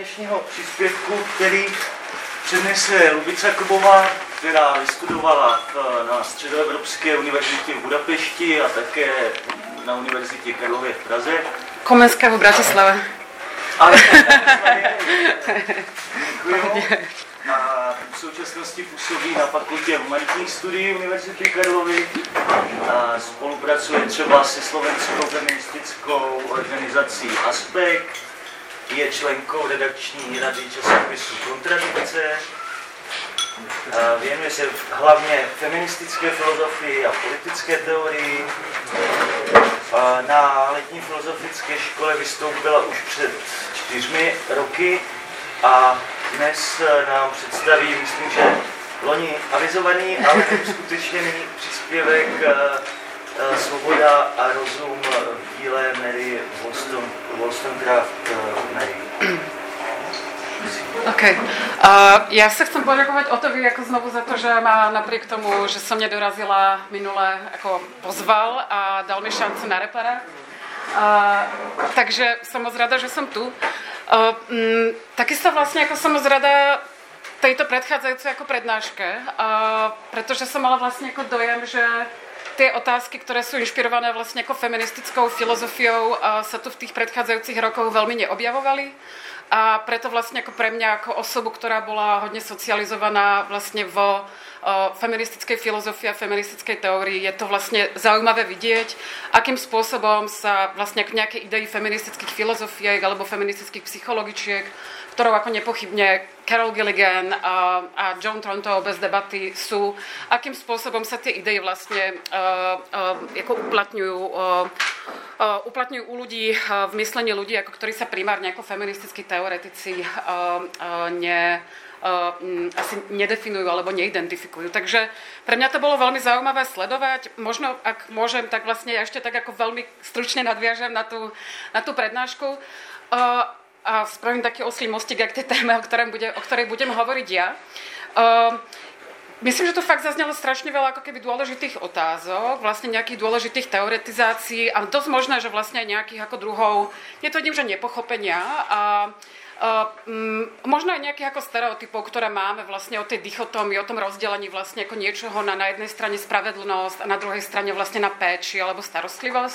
dnešního příspěvku, který přednese Lubica Kubová, která vystudovala na Středoevropské univerzitě v Budapešti a také na Univerzitě Karlově v Praze. Komenského v Bratislave. Ale děkuji. A v současnosti působí na Fakultě humanitních studií Univerzity Karlovy. A spolupracuje třeba se slovenskou feministickou organizací Aspekt. Je členkou redakční rady časopisu Kontradikce. Věnuje se hlavně feministické filozofii a politické teorii. Na letní filozofické škole vystoupila už před 4 roky a dnes nám představí, myslím, že loni avizovaný, ale uskutečněný příspěvek Svoboda a rozum v díle Mary Wollstonecraft Mary. OK. Ja sa chcem poďakovať Otovi ako znovu za to, že ma napriek tomu, že som nedorazila minule, ako pozval a dal mi šancu na repara. Takže som moc rada, že som tu. Takisto vlastne ako som moc rada tejto predchádzajúcej ako prednáške, pretože som mala vlastne ako dojem, že tie otázky, ktoré sú inšpirované vlastne ako feministickou filozofiou, sa tu v tých predchádzajúcich rokoch veľmi neobjavovali. A preto vlastne ako pre mňa, ako osobu, ktorá bola hodne socializovaná vlastne vo feministickej filozofii a feministickej teórii, je to vlastne zaujímavé vidieť, akým spôsobom sa vlastne k nejakej idei feministických filozofiek alebo feministických psychologičiek, ktorou ako nepochybne Carol Gilligan a John Tronto bez debaty sú, akým spôsobom sa tie idei vlastne ako uplatňujú u ľudí, v myslení ľudí, ako ktorí sa primárne ako feministickí teoretici asi nedefinujú alebo neidentifikujú. Takže pre mňa to bolo veľmi zaujímavé sledovať. Možno, ak môžem, tak vlastne ešte tak ako veľmi stručne nadviažem na tú prednášku a spravím taký oslý mostík k tej téme, o ktorej budem hovoriť ja. Myslím, že tu fakt zaznelo strašne veľa ako keby dôležitých otázok, vlastne nejakých dôležitých teoretizácií a dosť možné, že vlastne aj nejakých ako druhov, netvrdím, že nepochopenia a možno aj nejakých ako stereotypov, ktoré máme vlastne o tej dichotómii, o tom rozdelení vlastne ako niečoho na jednej strane spravedlnosť a na druhej strane vlastne na péči alebo starostlivosť.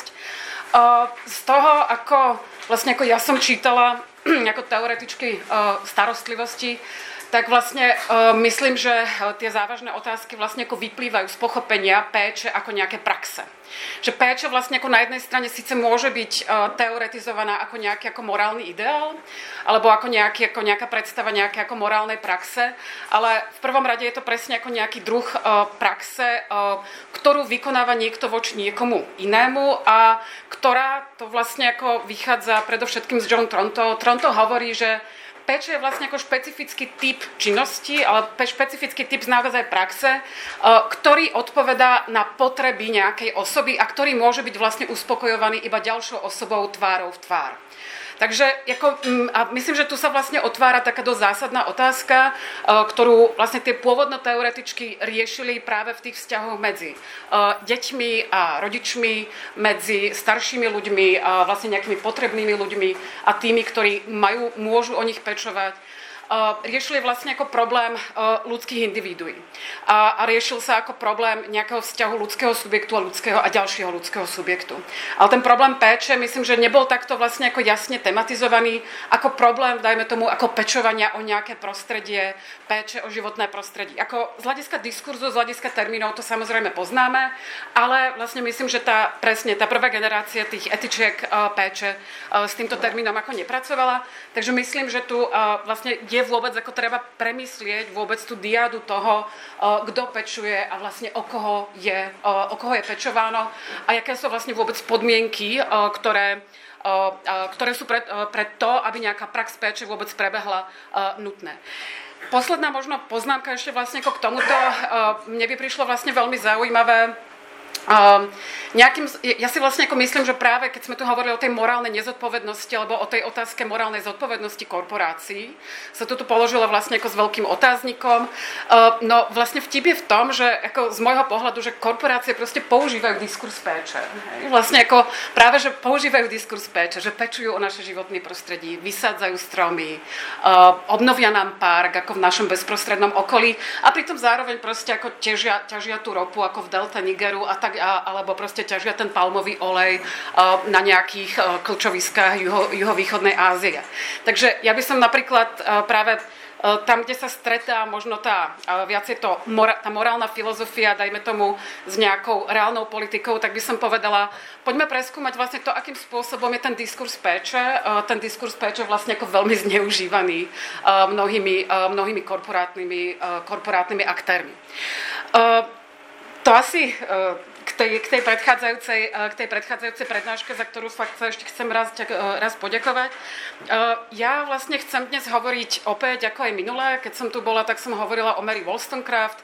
Z toho, ako vlastne ako ja som čítala ako teoretičky starostlivosti, tak vlastne myslím, že tie závažné otázky vlastne ako vyplývajú z pochopenia péče ako nejaké praxe. Že péče vlastne ako na jednej strane síce môže byť teoretizovaná ako nejaký ako morálny ideál, alebo ako nejaká predstava nejaké ako morálnej praxe, ale v prvom rade je to presne ako nejaký druh praxe, ktorú vykonáva niekto voči niekomu inému a ktorá to vlastne ako vychádza predovšetkým z John Tronto. Tronto hovorí, že péče je vlastne ako špecifický typ činnosti, ale špecifický typ naozaj praxe, ktorý odpovedá na potreby nejakej osoby a ktorý môže byť vlastne uspokojovaný iba ďalšou osobou tvárou v tvár. Takže a myslím, že tu sa vlastne otvára taká dosť zásadná otázka, ktorú vlastne tie pôvodné teoretičky riešili práve v tých vzťahoch medzi deťmi a rodičmi, medzi staršími ľuďmi, vlastne nejakými potrebnými ľuďmi a tými, ktorí môžu o nich pečovať. Riešili vlastne ako problém ľudských individuí. A riešil sa ako problém nejakého vzťahu ľudského subjektu a ďalšieho ľudského subjektu. Ale ten problém péče, myslím, že nebol takto vlastne ako jasne tematizovaný ako problém, dajme tomu, ako pečovania o nejaké prostredie, péče o životné prostredie. Ako z hľadiska diskurzu, z hľadiska termínov to samozrejme poznáme, ale vlastne myslím, že tá prvá generácia tých etičiek péče s týmto termínom ako nepracovala. Takže myslím, že tu vlastne je vôbec ako treba premyslieť vôbec tú diádu toho, kto pečuje a vlastne o koho je pečováno a aké sú vlastne vôbec podmienky, ktoré sú pre to, aby nejaká prax péče vôbec prebehla, nutné. Posledná možno poznámka ešte vlastne k tomuto. Mne by prišlo vlastne veľmi zaujímavé Ja si vlastne ako myslím, že práve keď sme tu hovorili o tej morálnej nezodpovednosti alebo o tej otázke morálnej zodpovednosti korporácií, sa to tu položilo vlastne ako s veľkým otáznikom. No vlastne vtip je v tom, že ako z môjho pohľadu, že korporácie proste používajú diskurs péče. Vlastne ako práve, že používajú diskurs péče, že pečujú o naše životné prostredí, vysádzajú stromy, obnovia nám park ako v našom bezprostrednom okolí a pritom zároveň proste ako ťažia tú ropu ako v delte Nigeru a tak alebo proste ťažia ten palmový olej na nejakých kľúčoviskách juhovýchodnej Ázie. Takže ja by som napríklad práve tam, kde sa stretá možno tá morálna filozofia, dajme tomu, s nejakou reálnou politikou, tak by som povedala, poďme preskúmať vlastne to, akým spôsobom je ten diskurs péče. Ten diskurs péče vlastne ako veľmi zneužívaný mnohými korporátnymi aktérmi. To asi k tej predchádzajúcej prednáške, za ktorú fakt ešte chcem raz poďakovať. Ja vlastne chcem dnes hovoriť opäť, ako aj minulé. Keď som tu bola, tak som hovorila o Mary Wollstonecraft.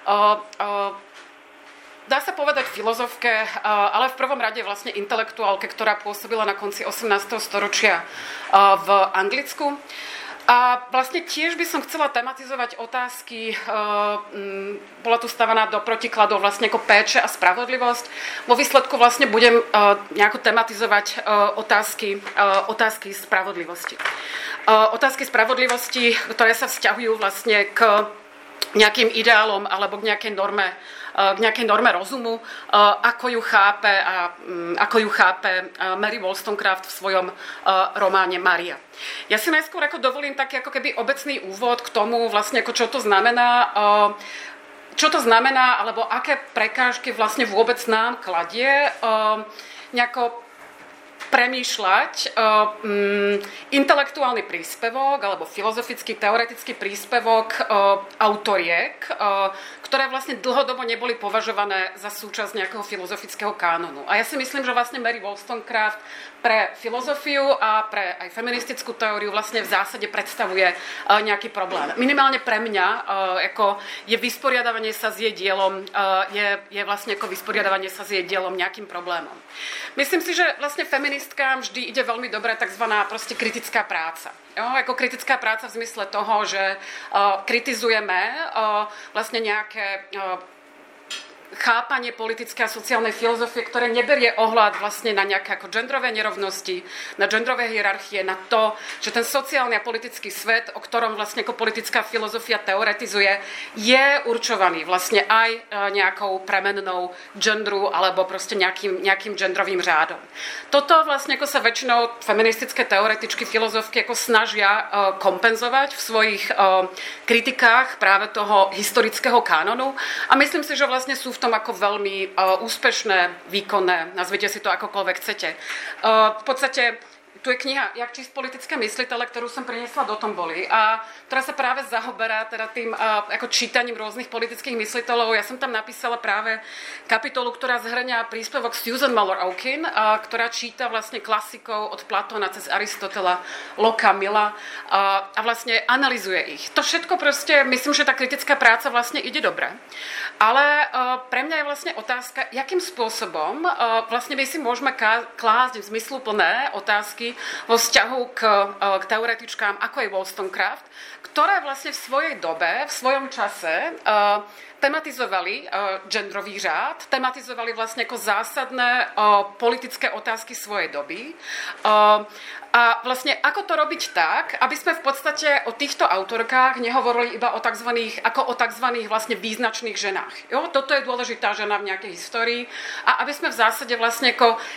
Dá sa povedať filozofke, ale v prvom rade vlastne intelektuálke, ktorá pôsobila na konci 18. storočia v Anglicku. A vlastne tiež by som chcela tematizovať otázky, bola tu stavaná do protikladov vlastne ako péče a spravodlivosť. Vo výsledku vlastne budem nejako tematizovať otázky spravodlivosti. Otázky spravodlivosti, ktoré sa vzťahujú vlastne k nejakým ideálom alebo k nejakej norme rozumu, ako ju chápe Mary Wollstonecraft v svojom románe Maria. Ja si najskôr ako dovolím taký ako keby obecný úvod k tomu, vlastne ako čo to znamená, alebo aké prekážky vlastne vôbec nám kladie nejako premýšľať intelektuálny príspevok alebo filozofický, teoretický príspevok autoriek, ktoré vlastne dlhodobo neboli považované za súčasť nejakého filozofického kánonu. A ja si myslím, že vlastne Mary Wollstonecraft pre filozofiu a pre aj feministickú teóriu vlastne v zásade predstavuje nejaký problém. Minimálne pre mňa ako je vysporiadavanie sa s jej dielom, je vlastne ako vysporiadavanie sa s jej dielom nejakým problémom. Myslím si, že vlastne feministkám vždy ide veľmi dobre takzvaná proste kritická práca. Jo, ako kritická práca v zmysle toho, že kritizujeme vlastne nejaké chápanie politické a sociálnej filozofie, ktoré neberie ohľad vlastne na nejaké ako genderové nerovnosti, na genderové hierarchie, na to, že ten sociálny a politický svet, o ktorom vlastne ako politická filozofia teoretizuje, je určovaný vlastne aj nejakou premennou genderu alebo proste nejakým genderovým řádom. Toto vlastne ako sa väčšinou feministické teoretičky, filozofky ako snažia kompenzovať v svojich kritikách práve toho historického kánonu a myslím si, že vlastne sú v tom ako veľmi úspešné, výkonné, nazvite si to akokoľvek chcete. V podstate tu je kniha Jak číst politické myslitele, ktorú som priniesla do Tomboli a ktorá sa práve zaoberá teda tým ako čítaním rôznych politických mysliteľov. Ja som tam napísala práve kapitolu, ktorá zhrňa príspevok Susan Moller-Okin, ktorá číta vlastne klasikov od Platóna cez Aristotela, Locka, Milla a vlastne analyzuje ich. To všetko proste, myslím, že tá kritická práca vlastne ide dobre. Ale pre mňa je vlastne otázka, jakým spôsobom vlastne my si môžeme klásť zmysluplné otázky vo vzťahu k teoretičkám, ako je Wollstonecraft, ktoré vlastne v svojej dobe, v svojom čase tematizovali genderový řád, tematizovali vlastne ako zásadné politické otázky svojej doby. A vlastne ako to robiť tak, aby sme v podstate o týchto autorkách nehovorili iba o takzvaných vlastne význačných ženách. Jo? Toto je dôležitá žena v nejakej histórii a aby sme v zásade vlastne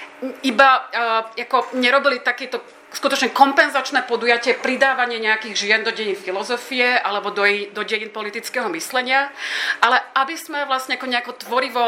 ako nerobili takýto skutočne kompenzačné podujatie, pridávanie nejakých žien do dejín filozofie alebo do dejín politického myslenia, ale aby sme vlastne ako nejako tvorivo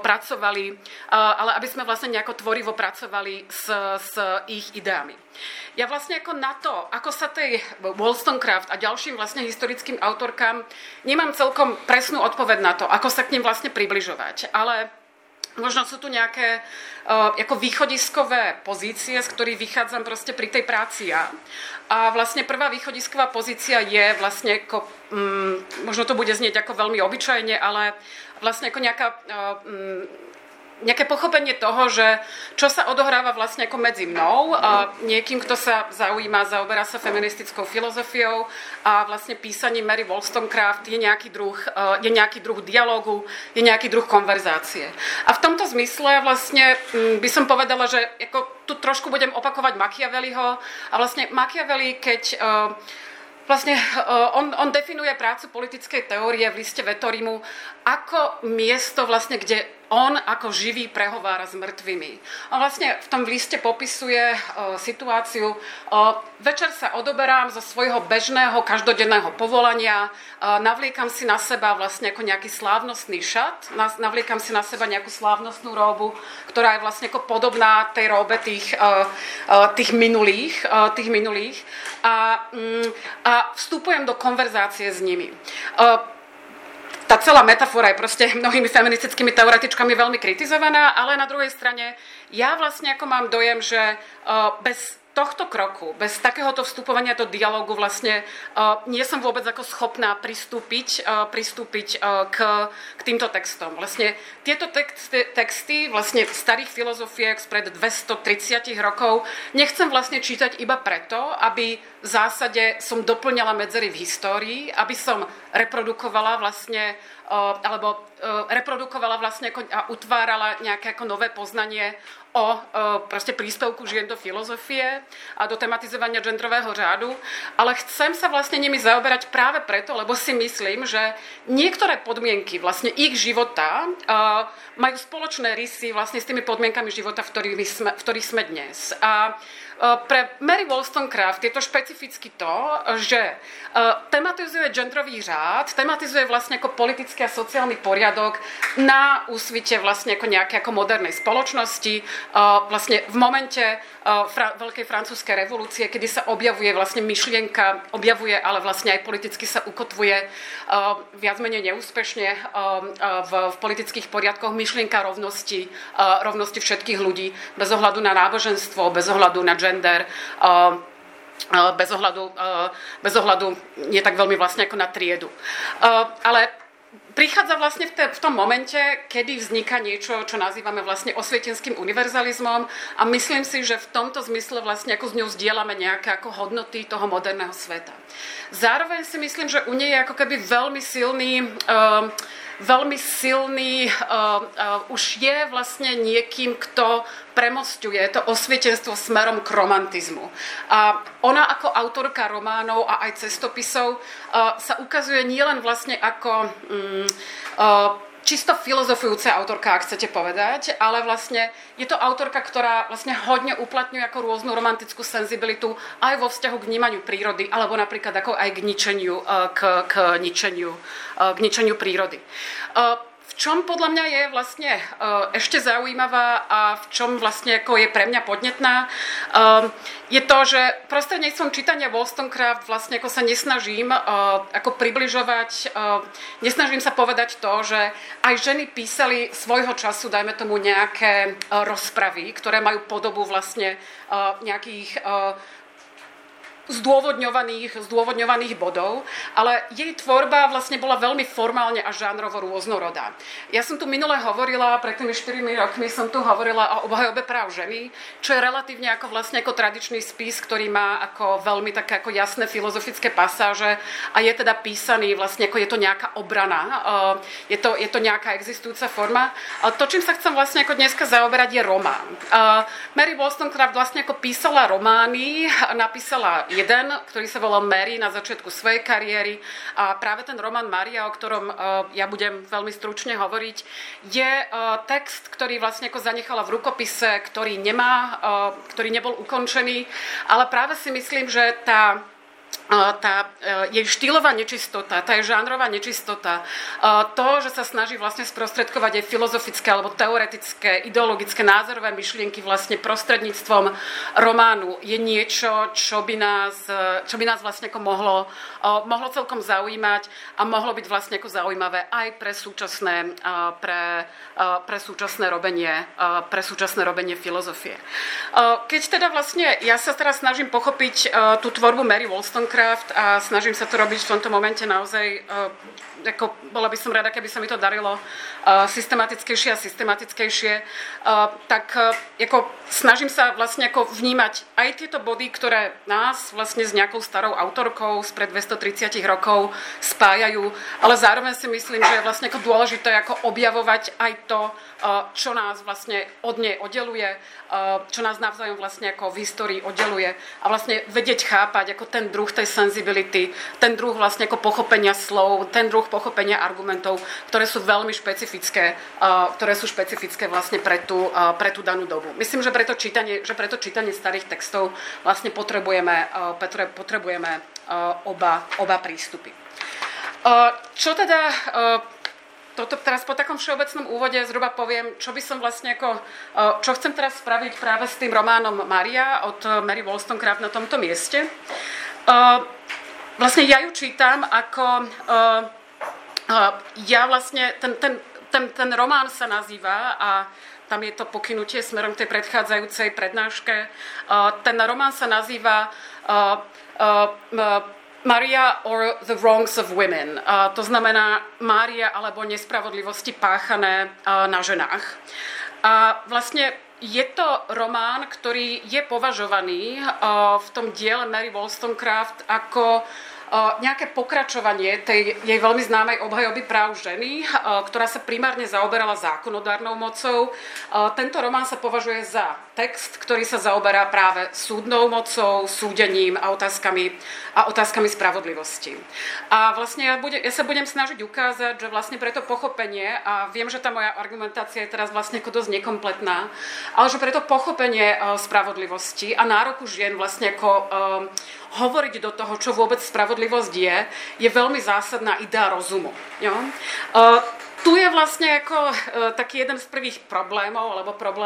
pracovali s ich ideami. Ja vlastne ako na to, ako sa tej Wollstonecraft a ďalším vlastne historickým autorkám nemám celkom presnú odpoveď na to, ako sa k nim vlastne približovať, ale možno sú tu nejaké ako východiskové pozície, z ktorých vychádzam proste pri tej práci ja. A vlastne prvá východisková pozícia je vlastne ako, možno to bude znieť ako veľmi obyčajne, ale vlastne ako nejaká nejaké pochopenie toho, že čo sa odohráva vlastne ako medzi mnou a niekým, kto sa zaujíma, zaoberá sa feministickou filozofiou a vlastne písaním Mary Wollstonecraft je nejaký druh dialógu, je nejaký druh konverzácie. A v tomto zmysle vlastne by som povedala, že ako tu trošku budem opakovať Machiavelliho a vlastne Machiavelli, keď vlastne on definuje prácu politickej teórie v liste Vettorimu ako miesto, vlastne, kde on ako živý prehovára s mŕtvými. On vlastne v tom liste popisuje situáciu. Večer sa odoberám zo svojho bežného, každodenného povolania, navliekam si na seba vlastne ako nejaký slávnostný šat, navliekam si na seba nejakú slávnostnú róbu, ktorá je vlastne ako podobná tej róbe tých minulých a vstupujem do konverzácie s nimi. Tá celá metafora je proste mnohými feministickými teoretičkami veľmi kritizovaná, ale na druhej strane ja vlastne ako mám dojem, že bez tohto kroku, bez takéhoto vstupovania do dialógu vlastne nie som vôbec ako schopná pristúpiť k týmto textom. Vlastne tieto texty vlastne starých filozofiek spred 230 rokov nechcem vlastne čítať iba preto, aby v zásade som doplňala medzery v histórii, aby som reprodukovala vlastne a utvárala nejaké ako nové poznanie o proste príspevku žien do filozofie a do tematizovania genderového řádu, ale chcem sa vlastne nimi zaoberať práve preto, lebo si myslím, že niektoré podmienky vlastne ich života majú spoločné rysy vlastne s tými podmienkami života, v ktorých sme dnes. A pre Mary Wollstonecraft je to špecificky to, že tematizuje genderový řád, tematizuje vlastne ako politický a sociálny poriadok na úsvite vlastne ako nejaké ako modernej spoločnosti, vlastne v momente Veľkej francúzskej revolúcie, kedy sa objavuje vlastne myšlienka, ale vlastne aj politicky sa ukotvuje viac menej neúspešne v politických poriadkoch myšlienka rovnosti všetkých ľudí, bez ohľadu na náboženstvo, bez ohľadu na gender, bez ohľadu nie tak veľmi vlastne ako na triedu. Ale prichádza vlastne v tom momente, kedy vzniká niečo, čo nazývame vlastne osvietenským univerzalizmom a myslím si, že v tomto zmysle vlastne ako s ňou zdieľame nejaké ako hodnoty toho moderného sveta. Zároveň si myslím, že u nej je ako keby veľmi silný už je vlastne niekým, kto premosťuje to osvietenstvo smerom k romantizmu. A ona ako autorka románov a aj cestopisov sa ukazuje nielen vlastne ako čisto filozofujúca autorka, ak chcete povedať, ale vlastne je to autorka, ktorá vlastne hodne uplatňuje ako rôznu romantickú senzibilitu aj vo vzťahu k vnímaniu prírody, alebo napríklad ako aj k ničeniu prírody. V čom podľa mňa je vlastne ešte zaujímavá a v čom vlastne ako je pre mňa podnetná, je to, že prostredníctvom čítania Wollstonecraft vlastne ako sa nesnažím ako približovať, nesnažím sa povedať to, že aj ženy písali svojho času, dajme tomu nejaké rozpravy, ktoré majú podobu vlastne nejakých zdôvodňovaných bodov, ale jej tvorba vlastne bola veľmi formálne a žánrovo rôznorodá. Ja som tu minule hovorila, pred tými 4 rokmi som tu hovorila o obhajobe práv ženy, čo je relatívne ako vlastne ako tradičný spis, ktorý má ako veľmi také ako jasné filozofické pasáže a je teda písaný vlastne ako je to nejaká obrana, je to nejaká existujúca forma. To, čím sa chcem vlastne ako dneska zaoberať, je román. Mary Wollstonecraft vlastne ako písala romány, napísala jeden, ktorý sa volal Mary na začiatku svojej kariéry a práve ten román Maria, o ktorom ja budem veľmi stručne hovoriť, je text, ktorý vlastne ako zanechala v rukopise, ktorý nebol ukončený, ale práve si myslím, že tá jej štýlová nečistota, tá jej žánrová nečistota, to, že sa snaží vlastne sprostredkovať aj filozofické alebo teoretické, ideologické, názorové myšlienky vlastne prostredníctvom románu, je niečo, čo by nás vlastne ako mohlo celkom zaujímať a mohlo byť vlastne ako zaujímavé aj pre súčasné robenie filozofie. Keď teda vlastne ja sa teraz snažím pochopiť tú tvorbu Mary Wollstonecraft, Wollstonecraft a snažím sa to robiť v tomto momente naozaj, ako bola by som rada, keby sa mi to darilo systematickejšie a systematickejšie, tak ako snažím sa vlastne ako vnímať aj tieto body, ktoré nás vlastne s nejakou starou autorkou spred 230 rokov spájajú, ale zároveň si myslím, že je vlastne ako dôležité ako objavovať aj to, čo nás vlastne od nej oddeluje, čo nás navzájom vlastne ako v histórii oddeluje a vlastne vedieť chápať ako ten druh tej sensibility, ten druh vlastne ako pochopenia slov, ten druh pochopenia argumentov, ktoré sú veľmi špecifické, ktoré sú špecifické vlastne pre tú danú dobu. Myslím, že preto čítanie starých textov vlastne potrebujeme oba prístupy. Čo teda toto teraz po takom všeobecnom úvode zhruba poviem, čo by som vlastne čo chcem teraz spraviť práve s tým románom Maria od Mary Wollstonecraft na tomto mieste. Vlastne ja ju čítam ako ja vlastne ten román sa nazýva a tam je to pokynutie smerom k tej predchádzajúcej prednáške. Ten román sa nazýva Maria or the Wrongs of Women. To znamená Mária alebo nespravodlivosti páchané na ženách. A vlastne je to román, ktorý je považovaný v tom diele Mary Wollstonecraft ako nejaké pokračovanie tej jej veľmi známej obhajoby práv ženy, ktorá sa primárne zaoberala zákonodárnou mocou. Tento román sa považuje za text, ktorý sa zaoberá práve súdnou mocou, súdením a otázkami spravodlivosti. A vlastne ja sa budem snažiť ukázať, že vlastne pre to pochopenie, a viem, že tá moja argumentácia je teraz vlastne ako dosť nekompletná, ale že pre to pochopenie spravodlivosti a nároku žien vlastne ako hovoriť do toho, čo vôbec spravodlivosť je veľmi zásadná idea rozumu. Jo? Tu je vlastne ako taký jeden z prvých problémov,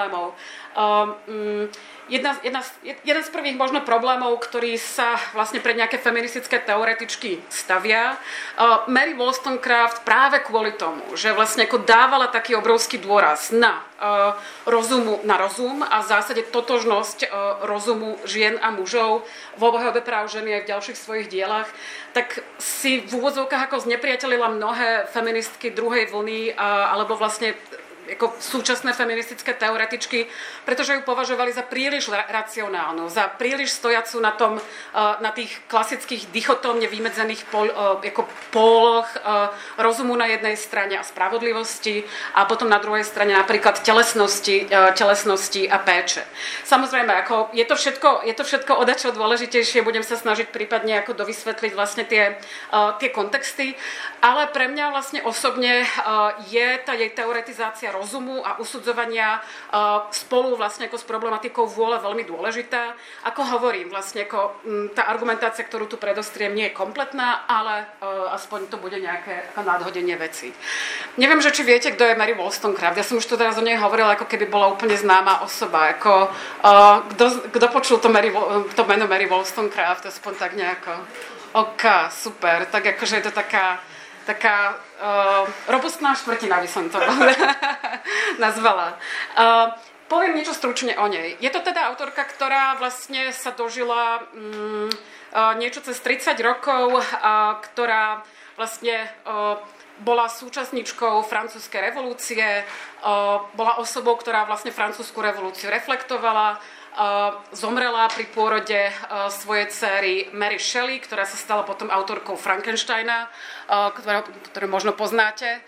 jeden z prvých možno problémov, ktorý sa vlastne pre nejaké feministické teoretičky stavia. Mary Wollstonecraft práve kvôli tomu, že vlastne ako dávala taký obrovský dôraz na rozum a v zásade totožnosť rozumu žien a mužov v obhajobe práv ženy aj v ďalších svojich dielach, tak si v úvodzovkách ako znepriatelila mnohé feministky druhej vlny alebo vlastne ako súčasné feministické teoretičky, pretože ju považovali za príliš racionálnu, za príliš stojacu na tých klasických dichotómne vymedzených póloch rozumu na jednej strane a spravodlivosti a potom na druhej strane napríklad telesnosti a péče. Samozrejme, ako je to všetko odačo dôležitejšie, budem sa snažiť prípadne ako dovysvetliť vlastne tie kontexty, ale pre mňa vlastne osobne je tá jej teoretizácia rozumu a usudzovania spolu vlastne ako s problematikou vôle veľmi dôležitá. Ako hovorím, vlastne ako tá argumentácia, ktorú tu predostriem, nie je kompletná, ale aspoň to bude nejaké nadhodenie veci. Neviem, že či viete, kto je Mary Wollstonecraft. Ja som už tu teraz o nej hovorila, ako keby bola úplne známa osoba. Kto počul to meno Mary Wollstonecraft, aspoň tak nejako? OK, super. Tak akože je to taká robustná štvrtina, by som to nazvala. Poviem niečo stručne o nej. Je to teda autorka, ktorá vlastne sa dožila niečo cez 30 rokov, ktorá vlastne bola súčasničkou francúzskej revolúcie, bola osobou, ktorá vlastne francúzsku revolúciu reflektovala, zomrela pri pôrode svojej dcery Mary Shelley, ktorá sa stala potom autorkou Frankensteina, ktorú možno poznáte.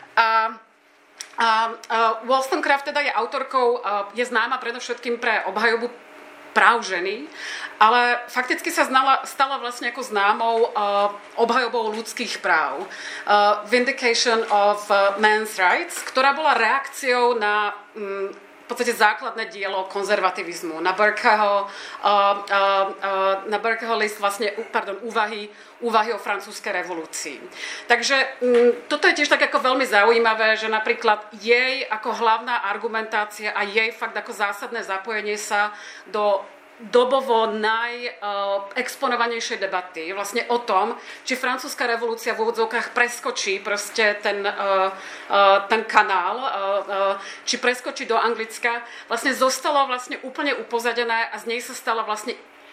Wollstonecraft teda je autorkou, je známa predovšetkým pre obhajobu práv ženy, ale fakticky sa stala vlastne ako známou obhajobou ľudských práv. Vindication of Men's Rights, ktorá bola reakciou na v podstate základné dielo konzervativizmu, na Burkeho list vlastne, úvahy o francúzskej revolúcii. Takže toto je tiež tak ako veľmi zaujímavé, že napríklad jej ako hlavná argumentácia a jej fakt ako zásadné zapojenie sa do dobovo najexponovanejšej debaty vlastne o tom, či francúzska revolúcia v úvodzovkách preskočí proste ten kanál, či preskočí do Anglicka, vlastne zostalo vlastne úplne upozadené a z nej sa stala vlastne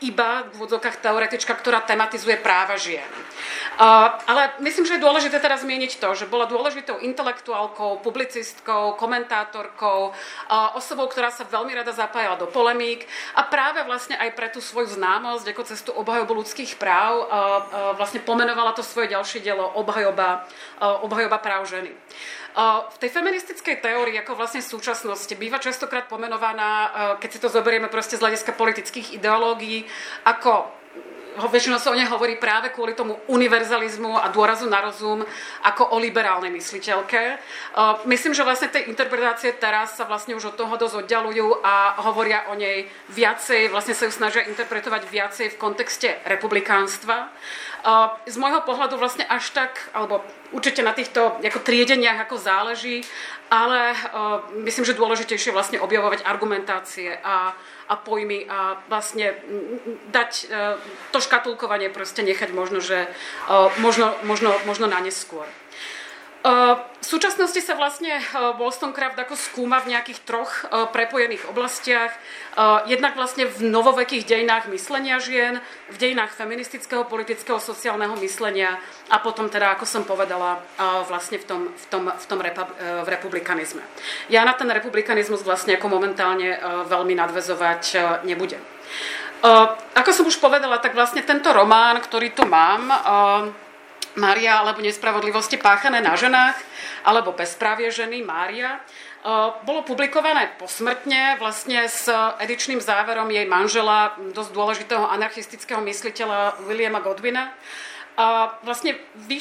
iba v úvodzovkách teoretička, ktorá tematizuje práva žien. Ale myslím, že je dôležité teraz zmieniť to, že bola dôležitou intelektuálkou, publicistkou, komentátorkou, osobou, ktorá sa veľmi rada zapájala do polemík a práve vlastne aj pre tú svoju známosť, ako cez tú obhajobu ľudských práv, vlastne pomenovala to svoje ďalšie dielo obhajoba práv ženy. V tej feministickej teórii, ako vlastne v súčasnosti, býva častokrát pomenovaná, keď si to zoberieme proste z hľadiska politických ideológií, ako väčšinou sa o nej hovorí práve kvôli tomu univerzalizmu a dôrazu na rozum ako o liberálnej mysliteľke. Myslím, že vlastne tej interpretácie teraz sa vlastne už od toho dosť oddalujú a hovoria o nej viacej, vlastne sa ju snažia interpretovať viacej v kontexte republikánstva. Z môjho pohľadu vlastne až tak, alebo určite na týchto ako triedeniach ako záleží, ale myslím, že dôležitejšie vlastne objavovať argumentácie a pojmy a vlastne dať to škatulkovanie proste nechať možno, že možno na neskôr. V súčasnosti sa vlastne Wollstonecraft ako skúma v nejakých troch prepojených oblastiach. Jednak vlastne v novovekých dejinách myslenia žien, v dejinách feministického, politického, sociálneho myslenia a potom teda, ako som povedala, vlastne v republikanizme. Ja na ten republikanizmus vlastne ako momentálne veľmi nadväzovať nebudem. Ako som už povedala, tak vlastne tento román, ktorý tu mám, Mária alebo nespravodlivosti páchané na ženách, alebo Bezprávie ženy, Mária, bolo publikované posmrtne vlastne s edičným záverom jej manžela, dosť dôležitého anarchistického mysliteľa Williama Godwina. Vlastne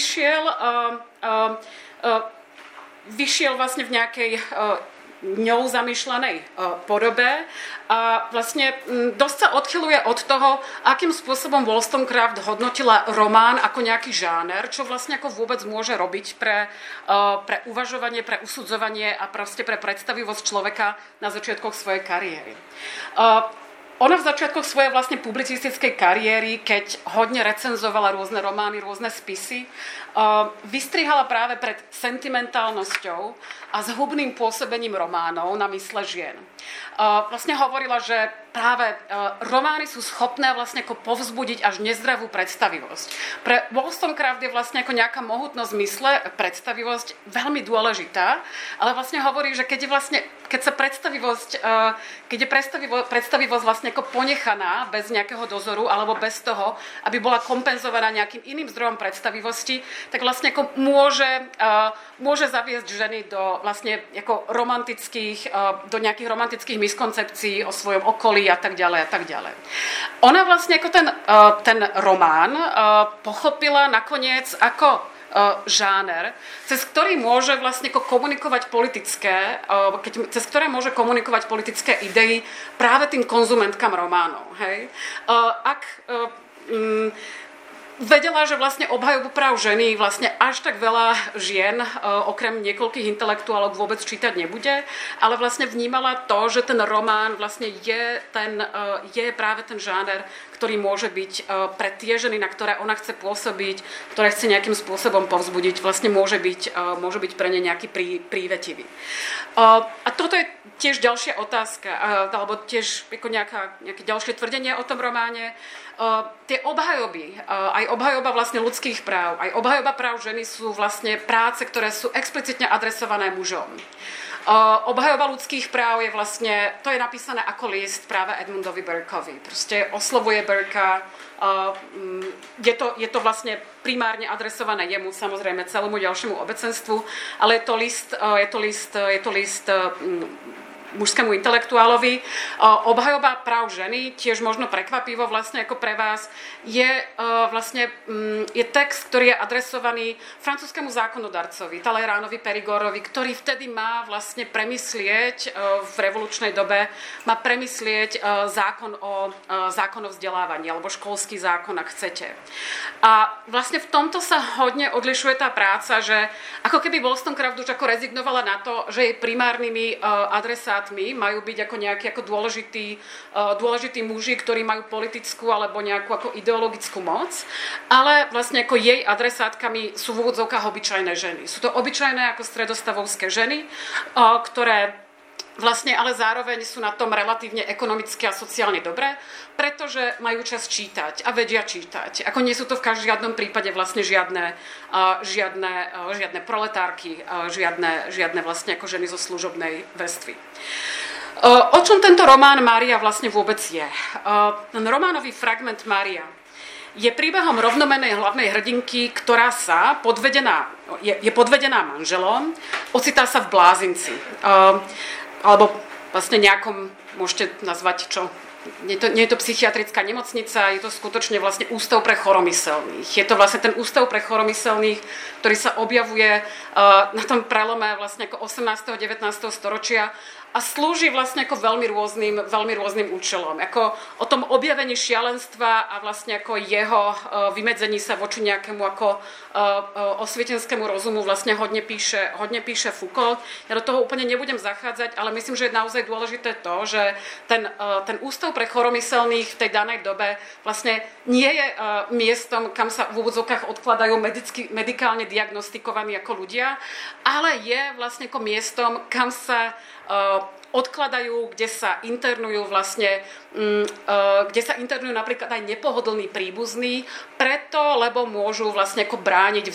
vyšiel vlastne v nejakej ňou zamýšľanej podobe a vlastne dosť sa odchyluje od toho, akým spôsobom Wollstonecraft hodnotila román ako nejaký žáner, čo vlastne ako vôbec môže robiť pre uvažovanie, pre usudzovanie a proste pre predstavivosť človeka na začiatkoch svojej kariéry. Ona v začiatkoch svojej vlastne publicistickej kariéry, keď hodne recenzovala rôzne romány, rôzne spisy, vystrihala práve pred sentimentálnosťou a zhubným pôsobením románov na mysle žien. Vlastne hovorila, že práve romány sú schopné vlastne ako povzbudiť až nezdravú predstavivosť. Pre Wollstonecraft je vlastne ako nejaká mohutnosť mysle, predstavivosť veľmi dôležitá, ale vlastne hovorí, že keď je predstavivosť vlastne ako ponechaná bez nejakého dozoru alebo bez toho, aby bola kompenzovaná nejakým iným zdrojom predstavivosti, tak vlastne ako môže zaviesť ženy do vlastne ako do nejakých romantických miskoncepcií o svojom okolí a tak ďalej a tak ďalej. Ona vlastne ako ten román pochopila nakoniec ako žáner, cez ktorý môže vlastne komunikovať cez ktoré môže komunikovať politické idei práve tým konzumentkám románov. Hej? Vedela, že vlastne obhajobu práv ženy vlastne až tak veľa žien, okrem niekoľkých intelektuálov, vôbec čítať nebude, ale vlastne vnímala to, že ten román vlastne je práve ten žáner, ktorý môže byť pre tie ženy, na ktoré ona chce pôsobiť, ktoré chce nejakým spôsobom povzbudiť, vlastne môže byť pre ne nejaký prívetivý. A toto je tiež ďalšia otázka, alebo tiež ako nejaké ďalšie tvrdenie o tom románe. Tie obhajoby, aj obhajoba vlastne ľudských práv, aj obhajoba práv ženy sú vlastne práce, ktoré sú explicitne adresované mužom. Obhajoba ľudských práv je vlastne, to je napísané ako list práve Edmundovi Burkeovi. Proste oslovuje Burkea, je to vlastne primárne adresované jemu, samozrejme celému ďalšiemu obecenstvu, ale je to list mužskému intelektuálovi. Obhajoba práv ženy, tiež možno prekvapivo vlastne ako pre vás, je text, ktorý je adresovaný francúzskému zákonodarcovi, Talleyranovi Perigorovi, ktorý vtedy má vlastne premyslieť v revolučnej dobe, zákon o vzdelávaní, alebo školský zákon, ak chcete. A vlastne v tomto sa hodne odlišuje tá práca, že ako keby Wollstonecraft už ako rezignovala na to, že jej primárnymi adresátmi majú byť ako nejakí ako dôležití muži, ktorí majú politickú alebo nejakú ako ideologickú moc, ale vlastne ako jej adresátkami sú v úvodzovkách obyčajné ženy. Sú to obyčajné ako stredostavovské ženy, ktoré Vlastne, ale zároveň sú na tom relatívne ekonomicky a sociálne dobré, pretože majú čas čítať a vedia čítať. Ako nie sú to v žiadnom prípade vlastne žiadne proletárky, žiadne vlastne ako ženy zo služobnej vrstvy. O čom tento román Mária vlastne vôbec je? Ten románový fragment Mária je príbehom rovnomennej hlavnej hrdinky, ktorá sa je podvedená manželom, ocitá sa v blázinci. Alebo vlastne nejakom, môžete nazvať čo? Nie je to psychiatrická nemocnica, je to skutočne vlastne ústav pre choromyselných. Je to vlastne ten ústav pre choromyselných, ktorý sa objavuje na tom prelome vlastne ako 18. a 19. storočia a slúži vlastne ako veľmi rôznym účelom. Ako o tom objavení šialenstva a vlastne ako jeho vymedzení sa voči nejakému ako osvietenskému rozumu vlastne hodne píše Foucault. Ja do toho úplne nebudem zachádzať, ale myslím, že je naozaj dôležité to, že ten ústav pre choromyselných v tej danej dobe vlastne nie je miestom, kam sa v úvodzovkách odkladajú medikálne diagnostikovaní ako ľudia, ale je vlastne ako miestom, kam sa odkladajú, kde sa internujú napríklad aj nepohodlní príbuzní, lebo môžu vlastne ako brániť v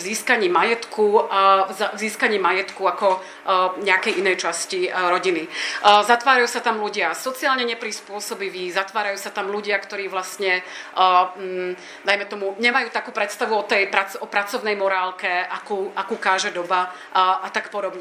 získaní majetku ako nejakej inej časti rodiny. Zatvárajú sa tam ľudia sociálne neprispôsobiví, zatvárajú sa tam ľudia, ktorí vlastne, dajme tomu, nemajú takú predstavu o pracovnej morálke, akú káže doba a tak podobne.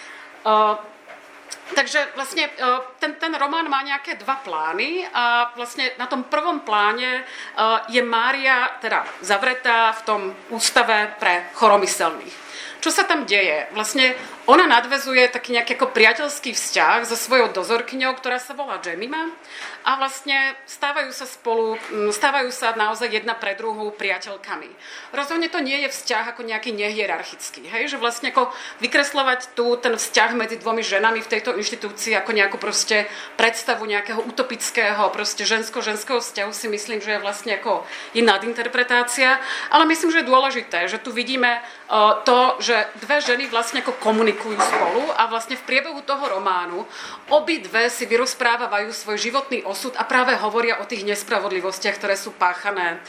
Takže vlastne ten román má nejaké dva plány a vlastne na tom prvom pláne je Mária teda zavretá v tom ústave pre choromyselných. Čo sa tam deje? Vlastne ona nadväzuje taký nejaký ako priateľský vzťah so svojou dozorkyňou, ktorá sa volá Jemima a vlastne stávajú sa naozaj jedna pre druhú priateľkami. Rozhodne to nie je vzťah ako nejaký nehierarchický, hej? Že vlastne ako vykresľovať ten vzťah medzi dvomi ženami v tejto inštitúcii ako nejakú proste predstavu nejakého utopického proste žensko-ženského vzťahu si myslím, že je vlastne ako iná interpretácia, ale myslím, že je dôležité, že tu vidíme to, že dve ženy vlastne ako komunikujú spolu a vlastne v priebehu toho románu obidve si vyrozprávajú svoj životný osud a práve hovoria o tých nespravodlivostiach, ktoré sú páchané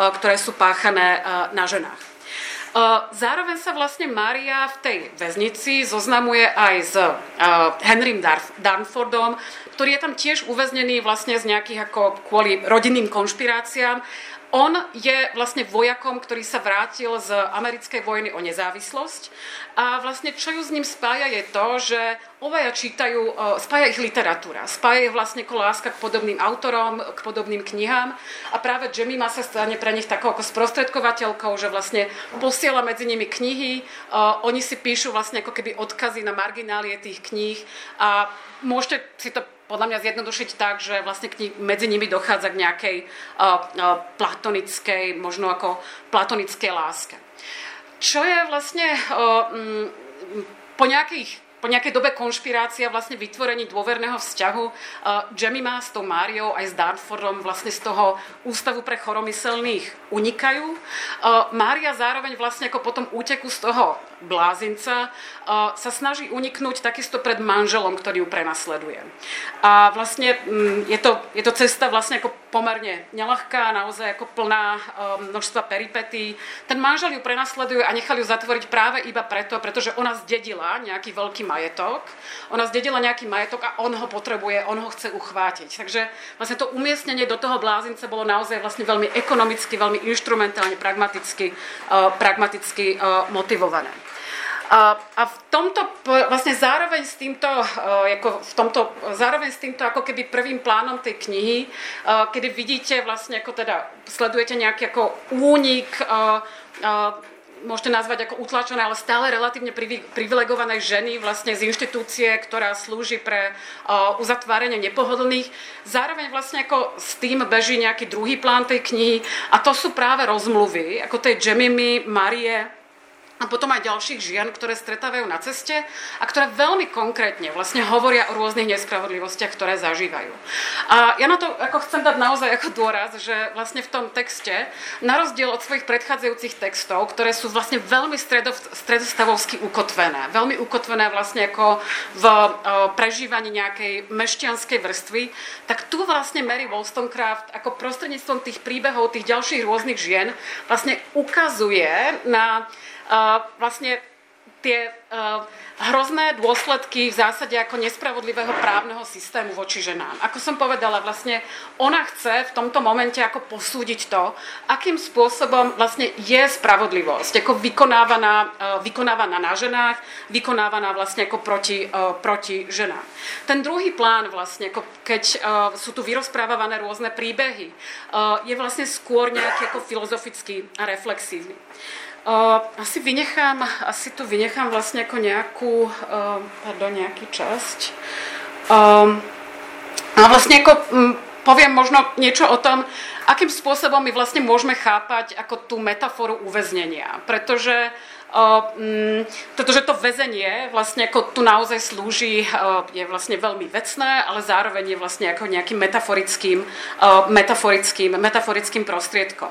na ženách. Zároveň sa vlastne Mária v tej väznici zoznamuje aj s Henrym Darnfordom, ktorý je tam tiež uväznený vlastne z nejakých ako kvôli rodinným konšpiráciám. On je vlastne vojakom, ktorý sa vrátil z americkej vojny o nezávislosť a vlastne čo ju s ním spája je to, že obaja spája ich literatúra, spája ich vlastne ako láska k podobným autorom, k podobným knihám a práve Jemima sa stane pre nich takou ako sprostredkovateľkou, že vlastne posiela medzi nimi knihy, oni si píšu vlastne ako keby odkazy na marginálie tých kníh a môžete si to podľa mňa zjednodušiť tak, že vlastne medzi nimi dochádza k nejakej platonickej, možno ako platonickej láske. Čo je vlastne po nejakej dobe konšpirácia vlastne vytvorení dôverného vzťahu Jemima s tou Máriou aj s Darnfordom vlastne z toho ústavu pre choromyselných unikajú. Mária zároveň vlastne ako potom úteku z toho blázinca sa snaží uniknúť takisto pred manželom, ktorý ju prenasleduje. A vlastne je to cesta vlastne ako pomerne neľahká, naozaj ako plná množstva peripetí. Ten manžel ju prenasleduje a nechal ju zatvoriť práve iba pretože ona zdedila nejaký veľký majetok. Ona zdedila nejaký majetok a on ho potrebuje, on ho chce uchvátiť. Takže vlastne to umiestnenie do toho blázinca bolo naozaj vlastne veľmi ekonomicky, veľmi inštrumentálne, pragmaticky motivované. A v tomto vlastne zároveň s týmto ako keby prvým plánom tej knihy, kedy vidíte vlastne ako teda sledujete nejaký ako únik, môžete nazvať ako utlačené, ale stále relatívne privilegované ženy vlastne z inštitúcie, ktorá slúži pre uzatvárenie nepohodlných. Zároveň vlastne ako s tým beží nejaký druhý plán tej knihy a to sú práve rozmluvy, ako tej Jemimy, Márie a potom aj ďalších žien, ktoré stretávajú na ceste a ktoré veľmi konkrétne vlastne hovoria o rôznych nespravodlivostiach, ktoré zažívajú. A ja na to ako chcem dať naozaj ako dôraz, že vlastne v tom texte, na rozdiel od svojich predchádzajúcich textov, ktoré sú vlastne veľmi stredostavovsky ukotvené, veľmi ukotvené vlastne ako v prežívaní nejakej mešťanskej vrstvy, tak tu vlastne Mary Wollstonecraft ako prostredníctvom tých príbehov, tých ďalších rôznych žien vlastne ukazuje na vlastne tie hrozné dôsledky v zásade ako nespravodlivého právneho systému voči ženám. Ako som povedala, vlastne ona chce v tomto momente ako posúdiť to, akým spôsobom vlastne je spravodlivosť, ako vykonávaná na ženách, vykonávaná vlastne ako proti ženám. Ten druhý plán vlastne, ako keď sú tu vyrozprávané rôzne príbehy, je vlastne skôr nejaký ako filozofický a reflexívny. Asi tu vynechám vlastne ako nejakú časť. A vlastne ako poviem možno niečo o tom, akým spôsobom my vlastne môžeme chápať ako tú metaforu uväznenia. Pretože to väzenie vlastne ako tu naozaj slúži, je vlastne veľmi vecné, ale zároveň je vlastne ako nejakým metaforickým prostriedkom.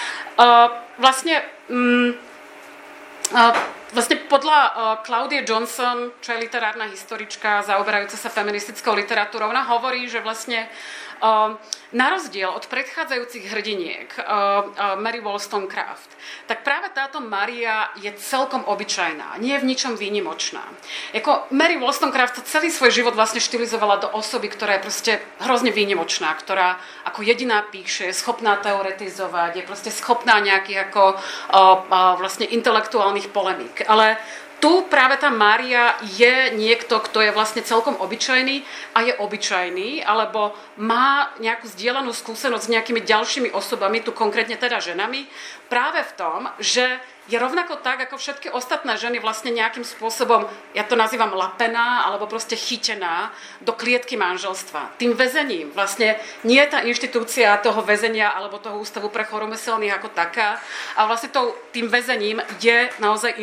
Vlastne podľa Claudie Johnson, čo je literárna historička zaoberajúca sa feministickou literatúrou, ona hovorí, že vlastne na rozdiel od predchádzajúcich hrdiniek Mary Wollstonecraft, tak práve táto Maria je celkom obyčajná, nie je v ničom výnimočná. Mary Wollstonecraft celý svoj život vlastne štilizovala do osoby, ktorá je proste hrozne výnimočná, ktorá ako jediná píše, je schopná teoretizovať, je proste schopná nejakých ako vlastne intelektuálnych polemík. Ale tu práve tá Mária je niekto, kto je vlastne celkom obyčajný a je obyčajný, alebo má nejakú zdieľanú skúsenosť s nejakými ďalšími osobami, tu konkrétne teda ženami, práve v tom, že je rovnako tak, ako všetky ostatné ženy vlastne nejakým spôsobom, ja to nazývam lapená, alebo proste chytená do klietky manželstva. Tým väzením vlastne nie je tá inštitúcia toho väzenia alebo toho ústavu pre choromyselných ako taká, a vlastne tým väzením je naozaj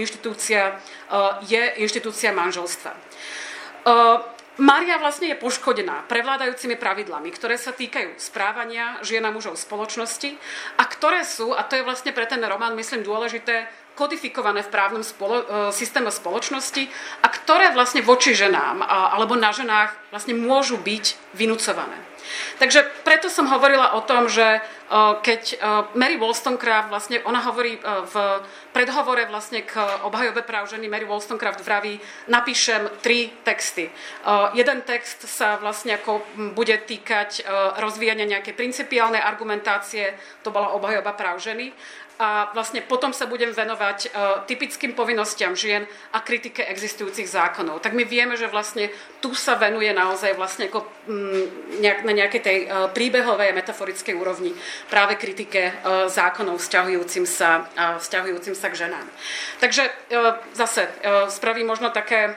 inštitúcia manželstva. Mária vlastne je poškodená prevládajúcimi pravidlami, ktoré sa týkajú správania žien a mužov v spoločnosti a ktoré sú, a to je vlastne pre ten román, myslím, dôležité, kodifikované v právnom systéme spoločnosti a ktoré vlastne voči ženám alebo na ženách vlastne môžu byť vynúcované. Takže preto som hovorila o tom, že keď Mary Wollstonecraft vlastne, ona hovorí v predhovore vlastne k obhajobe práv ženy, Mary Wollstonecraft vraví, napíšem 3 texty. Jeden text sa vlastne ako bude týkať rozvíjania nejakej principiálnej argumentácie, to bola obhajoba práv ženy. A vlastne potom sa budem venovať typickým povinnostiam žien a kritike existujúcich zákonov. Tak my vieme, že vlastne tu sa venuje naozaj vlastne ako na nejakej tej príbehovej a metaforickej úrovni práve kritike zákonov vzťahujúcim sa k ženám. Takže zase spravím možno také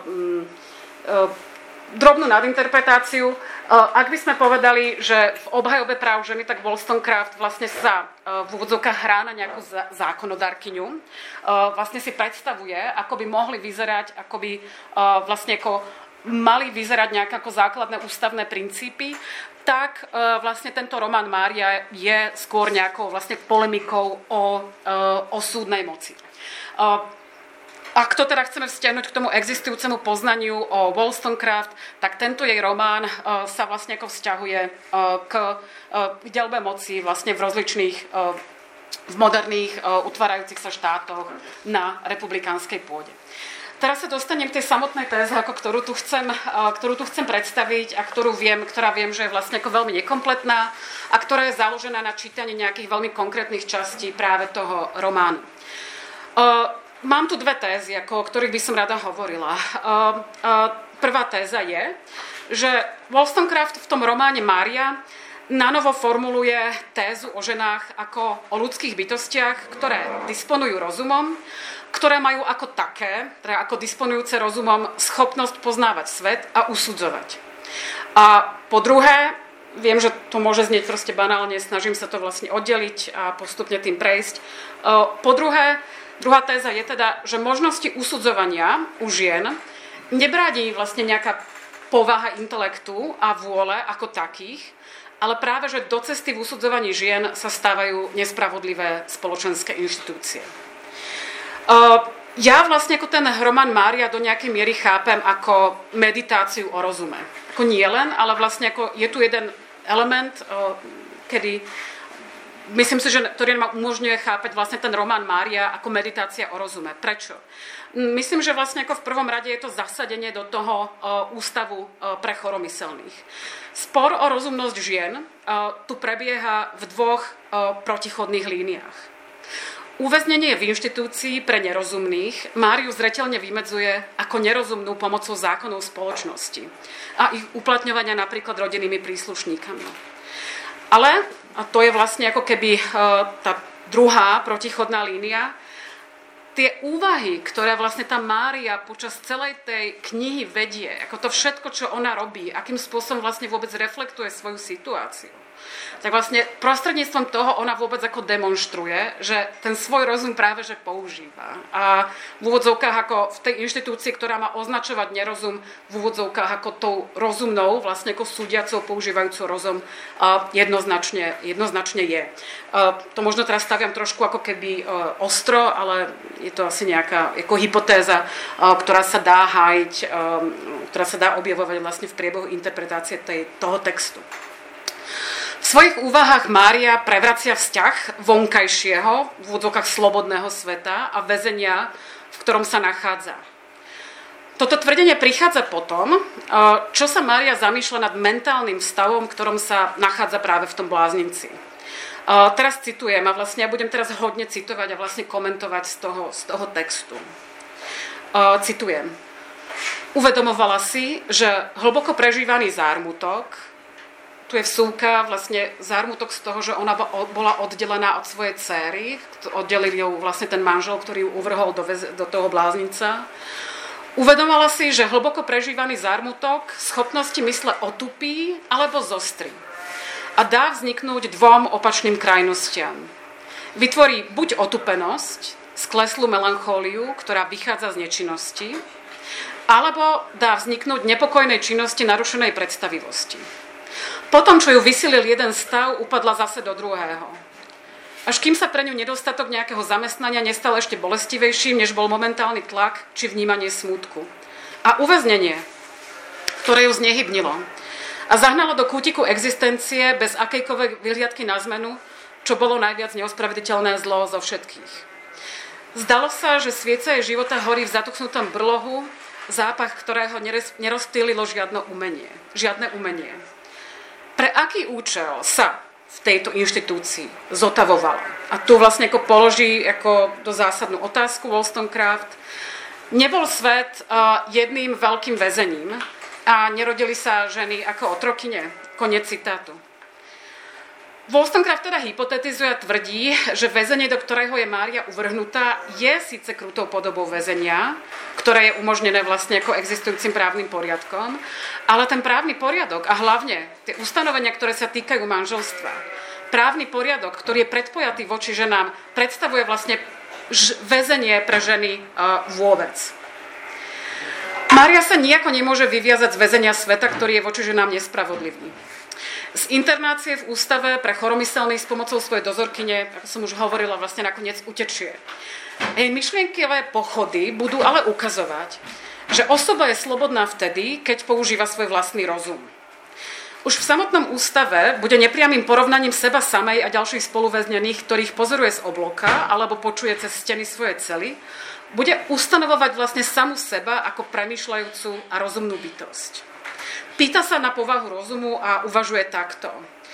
drobnú nadinterpretáciu. Ak by sme povedali, že v obhajobe práv ženy, tak Wollstonecraft vlastne sa v úvodzovkách hrá na nejakú zákonodárkyňu. Vlastne si predstavuje, ako by mohli vyzerať, ako by vlastne ako mali vyzerať nejaké ako základné ústavné princípy, tak vlastne tento román Mária je skôr nejakou vlastne polemikou o súdnej moci. Ak to teda chceme vzťahnuť k tomu existujúcemu poznaniu o Wollstonecraft, tak tento jej román sa vlastne ako vzťahuje k deľbe moci vlastne v rozličných, v moderných utvárajúcich sa štátoch na republikánskej pôde. Teraz sa dostanem k tej samotnej téze, ktorú tu chcem predstaviť a ktorá viem, že je vlastne ako veľmi nekompletná a ktorá je založená na čítaní nejakých veľmi konkrétnych častí práve toho románu. Mám tu 2 tézy, o ktorých by som rada hovorila. Prvá téza je, že Wollstonecraft v tom románe Mária nanovo formuluje tézu o ženách ako o ľudských bytostiach, ktoré disponujú rozumom, ktoré majú ako také, teda ako disponujúce rozumom, schopnosť poznávať svet a usudzovať. A po druhé, viem, že to môže znieť proste banálne, snažím sa to vlastne oddeliť a postupne tým prejsť. Po druhé, Druhá téza je teda, že možnosti usudzovania u žien nebrádi vlastne nejaká povaha intelektu a vôle ako takých, ale práve, že do cesty v usudzovaní žien sa stávajú nespravodlivé spoločenské inštitúcie. Ja vlastne ako ten Roman Mária do nejakej miery chápem ako meditáciu o rozume. Ako nie len, ale vlastne ako je tu jeden element, kedy myslím si, že ktorý nám umožňuje chápať vlastne ten Roman Mária ako meditácia o rozume. Prečo? Myslím, že vlastne ako v prvom rade je to zasadenie do toho ústavu pre choromyselných. Spor o rozumnosť žien tu prebieha v dvoch protichodných líniách. Uväznenie v inštitúcii pre nerozumných Máriu zreteľne vymedzuje ako nerozumnú pomocou zákonov spoločnosti a ich uplatňovania napríklad rodinnými príslušníkami. Ale, a to je vlastne ako keby tá druhá protichodná línia, tie úvahy, ktoré vlastne tá Mária počas celej tej knihy vedie, ako to všetko, čo ona robí, akým spôsobom vlastne vôbec reflektuje svoju situáciu, tak vlastne prostredníctvom toho ona vôbec ako demonštruje, že ten svoj rozum práve že používa. A v úvodzovkách ako v tej inštitúcii, ktorá má označovať nerozum, v úvodzovkách ako tou rozumnou, vlastne ako súdiacou, používajúcou rozum, jednoznačne je. To možno teraz staviam trošku ako keby ostro, ale je to asi nejaká ako hypotéza, ktorá sa dá hájiť, ktorá sa dá objavovať vlastne v priebehu interpretácie toho textu. V svojich úvahách Mária prevracia vzťah vonkajšieho, v úvodzovkách slobodného sveta a väzenia, v ktorom sa nachádza. Toto tvrdenie prichádza potom, čo sa Mária zamýšľa nad mentálnym stavom, v ktorom sa nachádza práve v tom bláznivci. Teraz citujem a vlastne ja budem teraz hodne citovať a vlastne komentovať z toho textu. Citujem. Uvedomovala si, že hlboko prežívaný zármutok, tu je vsúka, vlastne zármutok z toho, že ona bola oddelená od svojej dcéry, oddelil ju vlastne ten manžel, ktorý ju uvrhol do toho bláznica. Uvedomala si, že hlboko prežívaný zármutok schopnosti mysle otupí alebo zostrí a dá vzniknúť dvom opačným krajnostiam. Vytvorí buď otupenosť, skleslú melanchóliu, ktorá vychádza z nečinnosti, alebo dá vzniknúť nepokojnej činnosti narušenej predstavivosti. Potom, čo ju vysilil jeden stav, upadla zase do druhého. Až kým sa pre ňu nedostatok nejakého zamestnania nestal ešte bolestivejším, než bol momentálny tlak či vnímanie smútku. A uväznenie, ktoré ju znehybnilo a zahnalo do kútiku existencie bez akejkoľvek vyhliadky na zmenu, čo bolo najviac neospravedliteľné zlo zo všetkých. Zdalo sa, že svieca jej života horí v zatuchnutom brlohu, zápach ktorého nerozptýlilo žiadne umenie. Pre aký účel sa v tejto inštitúcii zotavovala? A tu vlastne ako položí ako do zásadnú otázku Wollstonecraft. Nebol svet jedným veľkým väzením a nerodili sa ženy ako otrokyne? Koniec citátu. Wollstonecraft teda hypotetizuje a tvrdí, že väzenie, do ktorého je Mária uvrhnutá, je síce krutou podobou väzenia, ktoré je umožnené vlastne ako existujúcim právnym poriadkom, ale ten právny poriadok a hlavne tie ustanovenia, ktoré sa týkajú manželstva, právny poriadok, ktorý je predpojatý voči ženám, predstavuje vlastne väzenie pre ženy vôbec. Mária sa nijako nemôže vyviazať z väzenia sveta, ktorý je voči ženám nespravodlivý. Z internácie v ústave pre choromyselných s pomocou svojej dozorkyne, ako som už hovorila, vlastne nakoniec utečie. Jej myšlienkové pochody budú ale ukazovať, že osoba je slobodná vtedy, keď používa svoj vlastný rozum. Už v samotnom ústave bude nepriamym porovnaním seba samej a ďalších spoluväznených, ktorých pozoruje z obloka alebo počuje cez steny svojej cely, bude ustanovovať vlastne samu seba ako premýšľajúcu a rozumnú bytosť. Pýta sa na povahu rozumu a uvažuje takto.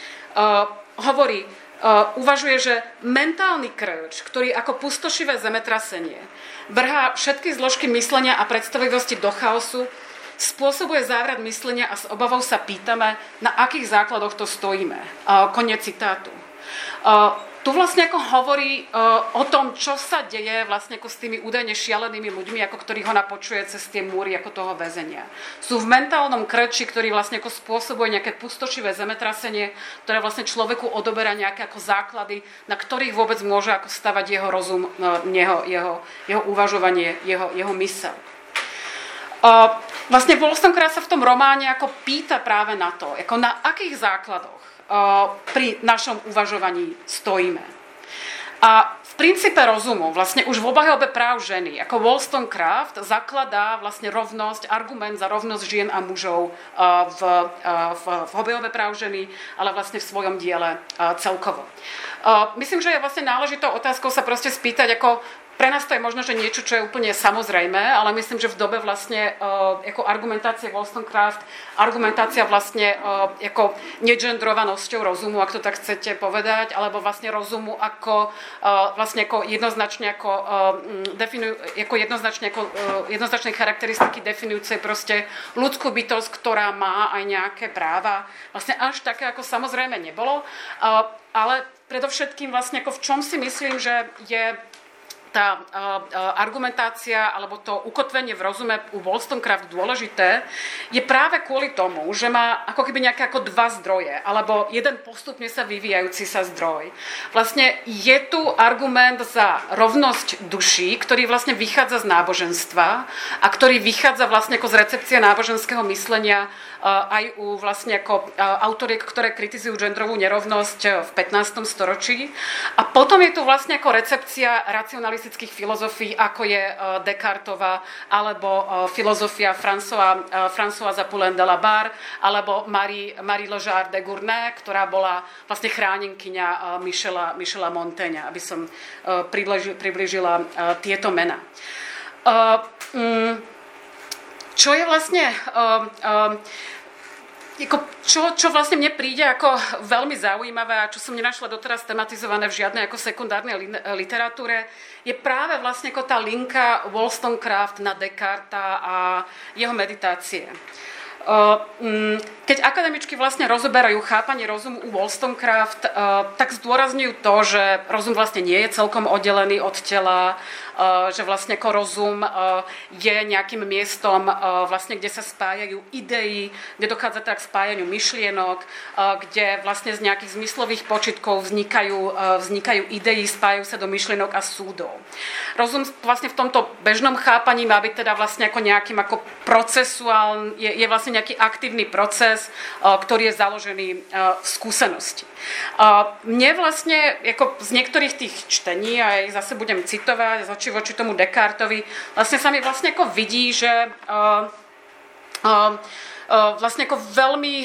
Uvažuje, že mentálny krč, ktorý ako pustošivé zemetrasenie vrhá všetky zložky myslenia a predstavivosti do chaosu, spôsobuje závrat myslenia a s obavou sa pýtame, na akých základoch to stojíme. Koniec citátu. Tu vlastne ako hovorí o tom, čo sa deje vlastne ako s tými údajne šialenými ľuďmi, ako ktorých ona počuje cez tie múry ako toho väzenia. Sú v mentálnom krči, ktorý vlastne ako spôsobuje nejaké pustošivé zemetrasenie, ktoré vlastne človeku odoberá nejaké ako základy, na ktorých vôbec môže ako stavať jeho rozum, jeho uvažovanie, jeho mysel. Vlastne Wollstonecraft sa v tom románe ako pýta práve na to, ako na akých základoch pri našom uvažovaní stojíme. A v princípe rozumu, vlastne už v obhajobe práv ženy, ako Wollstonecraft zakladá vlastne rovnosť, argument za rovnosť žien a mužov v obhajobe práv ženy, ale vlastne v svojom diele celkovo. Myslím, že je vlastne náležitou otázkou sa proste spýtať, ako pre nás to je možno, že niečo, čo je úplne samozrejme, ale myslím, že v dobe vlastne ako argumentácie Wollstonecraft, argumentácia vlastne ako negendrovanosťou rozumu, ak to tak chcete povedať, alebo vlastne rozumu ako vlastne ako jednoznačne jednoznačnej charakteristiky definujúcej proste ľudskú bytosť, ktorá má aj nejaké práva. Vlastne až také ako samozrejme nebolo, ale predovšetkým vlastne ako v čom si myslím, že je tá argumentácia alebo to ukotvenie v rozume u Wollstonecraft dôležité, je práve kvôli tomu, že má ako keby nejaké ako dva zdroje, alebo jeden postupne sa vyvíjajúci sa zdroj. Vlastne je tu argument za rovnosť duší, ktorý vlastne vychádza z náboženstva a ktorý vychádza vlastne ako z recepcie náboženského myslenia aj u vlastne ako autoriek, ktoré kritizujú genderovú nerovnosť v 15. storočí. A potom je tu vlastne ako recepcia racionalistických filozofií, ako je Descartova, alebo filozofia Françoise Poulain de la Barre, alebo Marie Legendre de Gournay, ktorá bola vlastne chránenkyňa Michela Montaigna, aby som priblížila tieto mená. Čo je vlastne čo vlastne mne príde ako veľmi zaujímavé a čo som nenašla doteraz tematizované v žiadnej ako sekundárnej literatúre, je práve vlastne ako tá linka Wollstonecraft na Descartes a jeho meditácie. Keď akademičky vlastne rozoberajú chápanie rozumu u Wollstonecraft, tak zdôrazňujú to, že rozum vlastne nie je celkom oddelený od tela, že vlastne ako rozum je nejakým miestom, vlastne, kde sa spájajú idei, kde dochádza tak k spájaniu myšlienok, kde vlastne z nejakých zmyslových počitkov vznikajú idei, spájajú sa do myšlienok a súdov. Rozum vlastne v tomto bežnom chápaní má byť teda vlastne ako nejakým ako procesuálny, je vlastne nejaký aktívny proces, ktorý je založený v skúsenosti. Mne vlastne ako z niektorých tých čtení, a ja zase budem citovať voči tomu Descartovi, vlastne sa mi vlastne ako vidí, že vlastne ako veľmi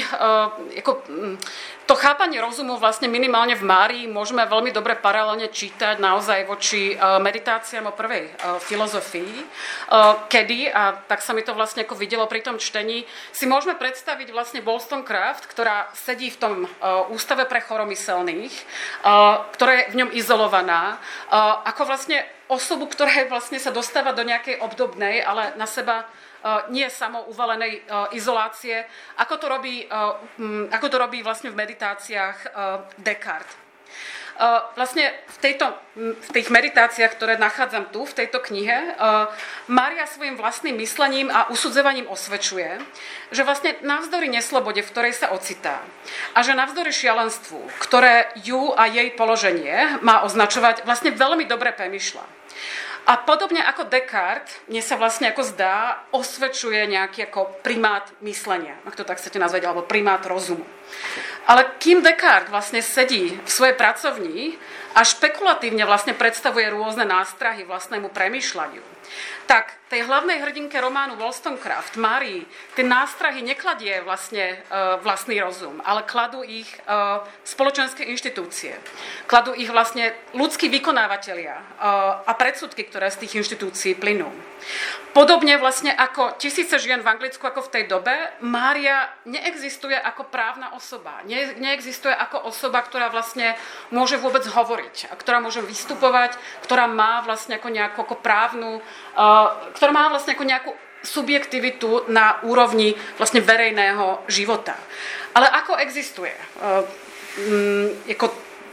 to chápanie rozumu vlastne minimálne v Márii môžeme veľmi dobre paralelne čítať naozaj voči meditáciám o prvej filozofii, kedy, a tak sa mi to vlastne ako videlo pri tom čtení, si môžeme predstaviť vlastne Wollstonecraft, ktorá sedí v tom ústave pre choromyselných, ktorá je v ňom izolovaná, ako vlastne osobu, ktorá vlastne sa dostáva do nejakej obdobnej, ale na seba nie samouvalenej izolácie, ako to robí vlastne v meditáciách Descartes. Vlastne v tých meditáciách, ktoré nachádzam tu, v tejto knihe, Mária svojim vlastným myslením a usudzovaním osvedčuje, že vlastne navzdory neslobode, v ktorej sa ocitá, a že navzdory šialenstvu, ktoré ju a jej položenie má označovať, vlastne veľmi dobre premýšľa. A podobne ako Descartes, mne sa vlastne ako zdá, osvedčuje nejaký ako primát myslenia, ak to tak chcete nazvať, alebo primát rozumu. Ale kým Descartes vlastne sedí v svojej pracovni a špekulatívne vlastne predstavuje rôzne nástrahy vlastnému premýšľaniu, tak tej hlavnej hrdinke románu Wollstonecraft, Márii, tie nástrahy nekladie vlastne vlastný rozum, ale kladú ich spoločenské inštitúcie. Kladú ich vlastne ľudskí vykonávatelia a predsudky, ktoré z tých inštitúcií plynú. Podobne vlastne ako tisíce žien v Anglicku ako v tej dobe, Mária neexistuje ako právna osoba. Neexistuje ako osoba, ktorá vlastne môže vôbec hovoriť, a ktorá môže vystupovať, ktorá má vlastne ako nejakú ako právnu, ktorá má vlastne ako nejakú subjektivitu na úrovni vlastne verejného života. Ale ako existuje?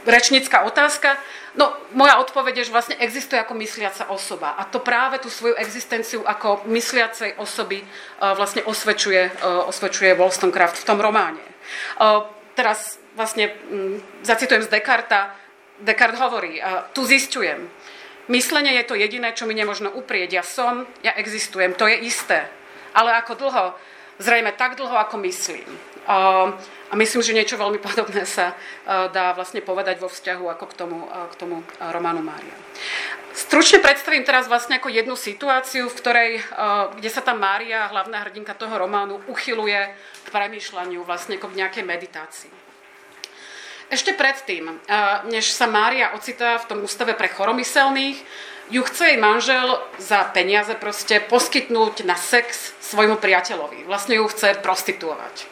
rečnícka otázka. No, moja odpoveď je, že vlastne existuje ako mysliaca osoba. A to práve tú svoju existenciu ako mysliacej osoby vlastne osvedčuje Wollstonecraft v tom románe. Teraz vlastne zacitujem z Descartesa. Descartes hovorí, tu zisťujem. Myslenie je to jediné, čo mi nemožno uprieť. Ja som, ja existujem, to je isté. Ale ako dlho? Zrejme tak dlho, ako myslím. A myslím, že niečo veľmi podobné sa dá vlastne povedať vo vzťahu ako k tomu románu Mária. Stručne predstavím teraz vlastne ako jednu situáciu, v ktorej, kde sa tá Mária, hlavná hrdinka toho románu, uchyluje k premýšľaniu, vlastne ako k nejakej meditácii. Ešte predtým, než sa Mária ocitá v tom ústave pre choromyselných, ju chce jej manžel za peniaze proste poskytnúť na sex svojmu priateľovi. Vlastne ju chce prostituovať.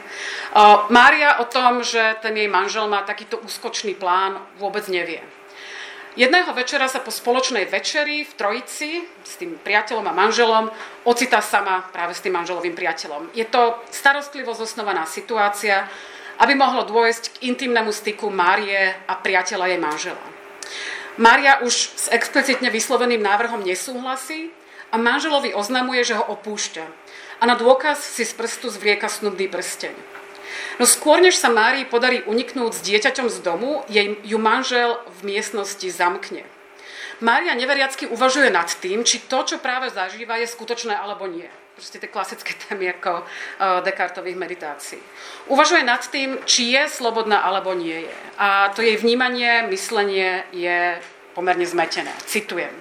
Mária o tom, že ten jej manžel má takýto úskočný plán, vôbec nevie. Jedného večera sa po spoločnej večeri v trojici s tým priateľom a manželom ocitá sama práve s tým manželovým priateľom. Je to starostlivo zosnovaná situácia, aby mohlo dôjsť k intimnému styku Márie a priateľa jej manžela. Mária už s explicitne vysloveným návrhom nesúhlasí a manželovi oznamuje, že ho opúšťa. A na dôkaz si z prstu zvlieka snubný prsteň. No skôr, než sa Márii podarí uniknúť s dieťaťom z domu, ju manžel v miestnosti zamkne. Mária neveriacky uvažuje nad tým, či to, čo práve zažíva, je skutočné alebo nie. Proste tie klasické témy ako Descartových meditácií. Uvažuje nad tým, či je slobodná alebo nie je. A to jej vnímanie, myslenie je pomerne zmetené. Citujem.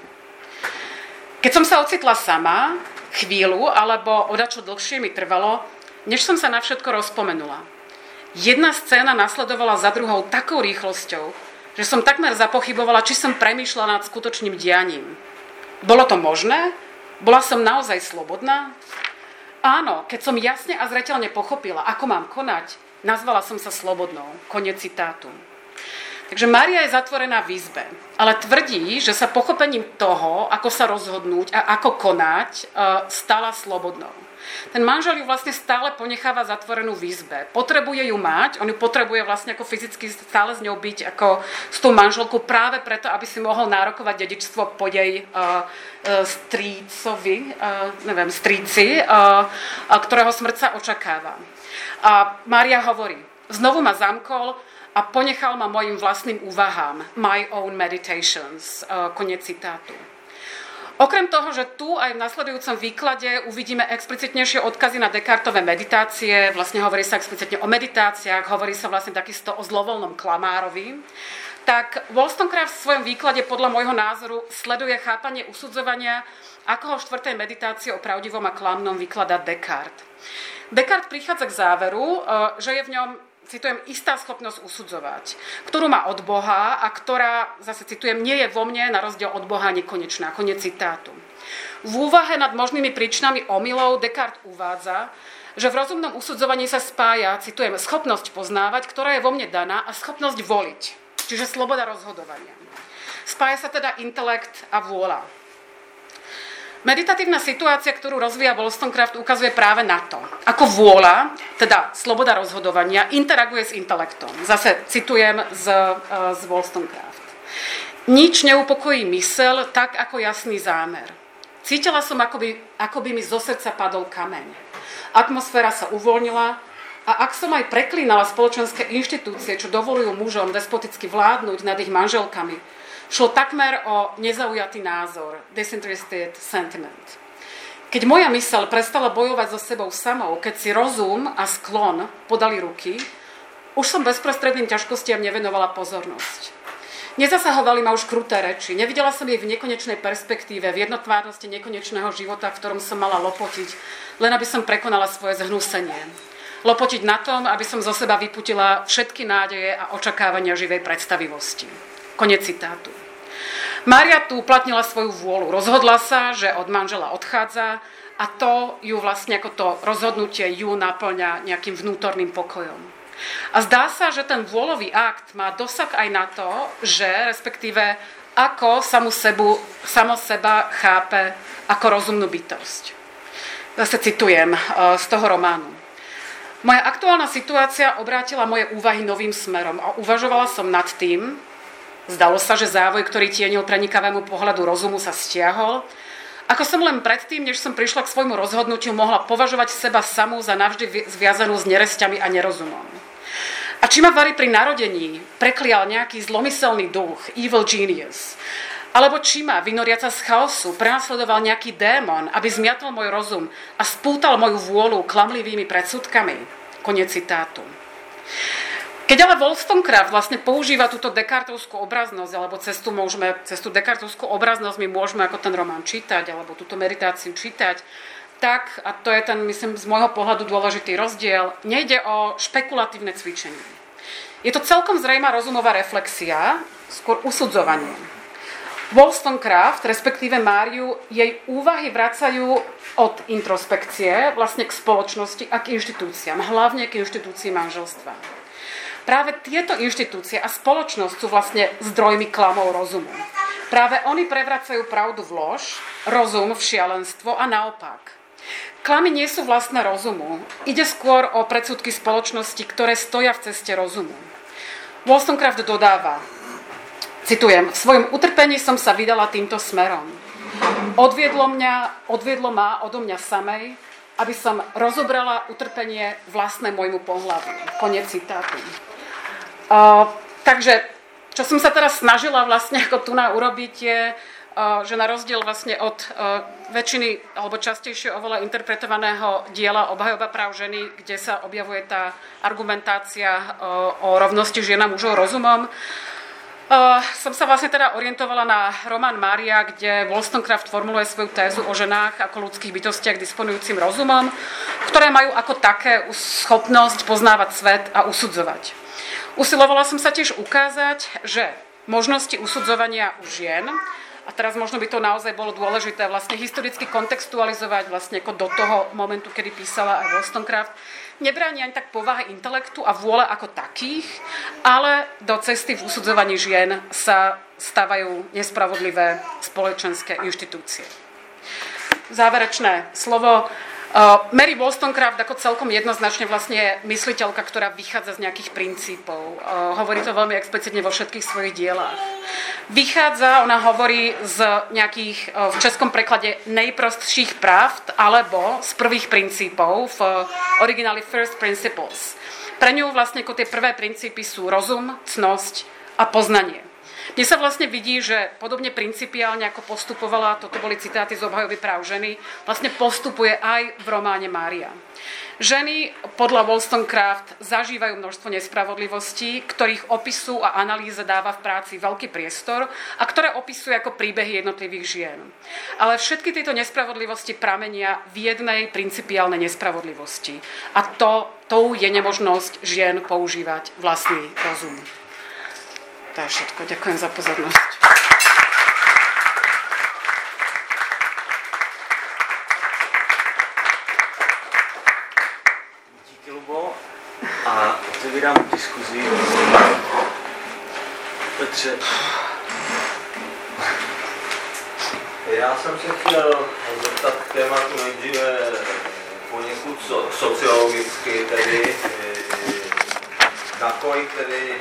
Keď som sa ocitla sama, chvíľu alebo odačo dlhšie mi trvalo, než som sa na všetko rozpomenula. Jedna scéna nasledovala za druhou takou rýchlosťou, že som takmer zapochybovala, či som premýšľala nad skutočným dianím. Bolo to možné? Bola som naozaj slobodná? Áno, keď som jasne a zreteľne pochopila, ako mám konať, nazvala som sa slobodnou. Koniec citátu. Takže Mária je zatvorená v izbe, ale tvrdí, že sa pochopením toho, ako sa rozhodnúť a ako konať, stala slobodnou. Ten manžel ju vlastne stále ponecháva zatvorenú v izbe. Potrebuje ju mať, on ju potrebuje vlastne ako fyzicky stále s ňou byť ako s tou manželkou práve preto, aby si mohol nárokovať dedičstvo po jej stríci, ktorého smrť sa očakáva. A Mária hovorí, znovu ma zamkol a ponechal ma mojim vlastným úvahám, my own meditations, koniec citátu. Okrem toho, že tu aj v nasledujúcom výklade uvidíme explicitnejšie odkazy na Descartove meditácie, vlastne hovorí sa explicitne o meditáciách, hovorí sa vlastne takisto o zlovoľnom klamárovi, tak Wollstonecraft v svojom výklade podľa môjho názoru sleduje chápanie usudzovania, ako ho v 4. meditácii o pravdivom a klamnom vykladá Descartes. Descartes prichádza k záveru, že je v ňom, citujem, istá schopnosť usudzovať, ktorú má od Boha a ktorá, zase citujem, nie je vo mne na rozdiel od Boha nekonečná. Koniec citátu. V úvahe nad možnými príčinami omylov Descartes uvádza, že v rozumnom usudzovaní sa spája, citujem, schopnosť poznávať, ktorá je vo mne daná, a schopnosť voliť, čiže sloboda rozhodovania. Spája sa teda intelekt a vôľa. Meditatívna situácia, ktorú rozvíja Wollstonecraft, ukazuje práve na to, ako vôľa, teda sloboda rozhodovania, interaguje s intelektom. Zase citujem z Wollstonecraft. Nič neupokojí mysel tak ako jasný zámer. Cítila som, ako by mi zo srdca padol kameň. Atmosféra sa uvoľnila a ak som aj preklínala spoločenské inštitúcie, čo dovolujú mužom despoticky vládnuť nad ich manželkami, šlo takmer o nezaujatý názor, disinterested sentiment. Keď moja myseľ prestala bojovať so sebou samou, keď si rozum a sklon podali ruky, už som bezprostredným ťažkostiam nevenovala pozornosť. Nezasahovali ma už kruté reči, nevidela som jej v nekonečnej perspektíve, v jednotvárnosti nekonečného života, v ktorom som mala lopotiť, len aby som prekonala svoje zhnusenie. Lopotiť na tom, aby som zo seba vyputila všetky nádeje a očakávania živej predstavivosti. Koniec citátu. Mária tu uplatnila svoju vôľu. Rozhodla sa, že od manžela odchádza a to ju vlastne ako to rozhodnutie ju naplňa nejakým vnútorným pokojom. A zdá sa, že ten vôľový akt má dosah aj na to, že respektíve ako samo seba chápe ako rozumnú bytosť. Zase citujem z toho románu. Moja aktuálna situácia obrátila moje úvahy novým smerom a uvažovala som nad tým, zdalo sa, že závoj, ktorý tienil prenikavému pohľadu rozumu, sa stiahol, ako som len predtým, než som prišla k svojmu rozhodnutiu, mohla považovať seba samú za navždy zviazanú s neresťami a nerozumom. A či ma vari pri narodení preklial nejaký zlomyselný duch, evil genius, alebo či ma, vynoriaca z chaosu, prenasledoval nejaký démon, aby zmiatol môj rozum a spútal moju vôľu klamlivými predsudkami. Koniec citátu. Keď ale Wollstonecraft vlastne používa túto Descartovskú obraznosť, alebo cez tú Descartovskú obraznosť my môžeme ako ten román čítať, alebo túto meditáciu čítať, tak, a to je ten, myslím, z môjho pohľadu dôležitý rozdiel, nejde o špekulatívne cvičenie. Je to celkom zrejmá rozumová reflexia, skôr usudzovanie. Wollstonecraft, respektíve Máriu, jej úvahy vracajú od introspekcie vlastne k spoločnosti a k inštitúciám, hlavne k inštitúcii manželstva. Práve tieto inštitúcie a spoločnosť sú vlastne zdrojmi klamov rozumu. Práve oni prevracajú pravdu v lož, rozum v šialenstvo a naopak. Klamy nie sú vlastné rozumu. Ide skôr o predsudky spoločnosti, ktoré stoja v ceste rozumu. Wollstonecraft dodáva, citujem, v svojom utrpení som sa vydala týmto smerom. Odviedlo ma odo mňa samej, aby som rozobrala utrpenie vlastné môjmu pohľadu. Koniec citátu. Takže, čo som sa teraz snažila vlastne ako tu urobiť je, že na rozdiel vlastne od väčšiny, alebo častejšie oveľa interpretovaného diela Obhajoba práv ženy, kde sa objavuje tá argumentácia o rovnosti žien a mužov rozumom, som sa vlastne teda orientovala na román Mária, kde Wollstonecraft formuluje svoju tézu o ženách ako ľudských bytostiach disponujúcim rozumom, ktoré majú ako také schopnosť poznávať svet a usudzovať. Usilovala som sa tiež ukázať, že možnosti usudzovania u žien, a teraz možno by to naozaj bolo dôležité vlastne historicky kontextualizovať vlastne ako do toho momentu, kedy písala aj Wollstonecraft, nebráni ani tak povahe intelektu a vôle ako takých, ale do cesty v usudzovaní žien sa stávajú nespravodlivé spoločenské inštitúcie. Záverečné slovo. Mary Wollstonecraft ako celkom jednoznačne vlastne je mysliteľka, ktorá vychádza z nejakých princípov. Hovorí to veľmi explicitne vo všetkých svojich dielách. Ona hovorí z nejakých, v českom preklade, najprostších pravd, alebo z prvých princípov, v origináli First Principles. Pre ňu vlastne ako tie prvé princípy sú rozum, cnosť a poznanie. Mne sa vlastne vidí, že podobne principiálne, ako postupovala, toto boli citáty z Obhajoby práv ženy, vlastne postupuje aj v románe Mária. Ženy podľa Wollstonecraft zažívajú množstvo nespravodlivostí, ktorých opisu a analýze dáva v práci veľký priestor a ktoré opisuje ako príbehy jednotlivých žien. Ale všetky tieto nespravodlivosti pramenia v jednej principiálnej nespravodlivosti. A tou je nemožnosť žien používať vlastný rozum. To je všetko. Ďakujem za pozornosť. Díky, Lubo. A otevírám diskuzi. Petře. Já jsem se chtěl zeptat k tématu nejdříve poněkud sociologicky, tedy nakolik tedy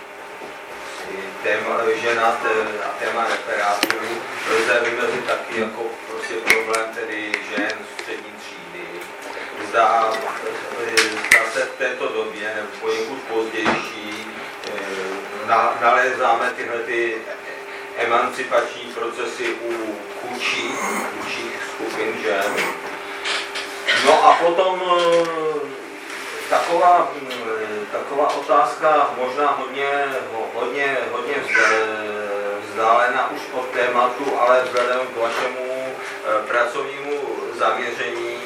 téma žena a téma referátorů lze vymezit taky jako prostě problém tedy žen střední třídy. Zdá se v této době nebo poněkud pozdější nalézáme tyhle ty emancipační procesy u chudších skupin žen. No a potom taková otázka, možná hodně vzdálena už od tématu, ale vzhledem k vašemu pracovnímu zaměření.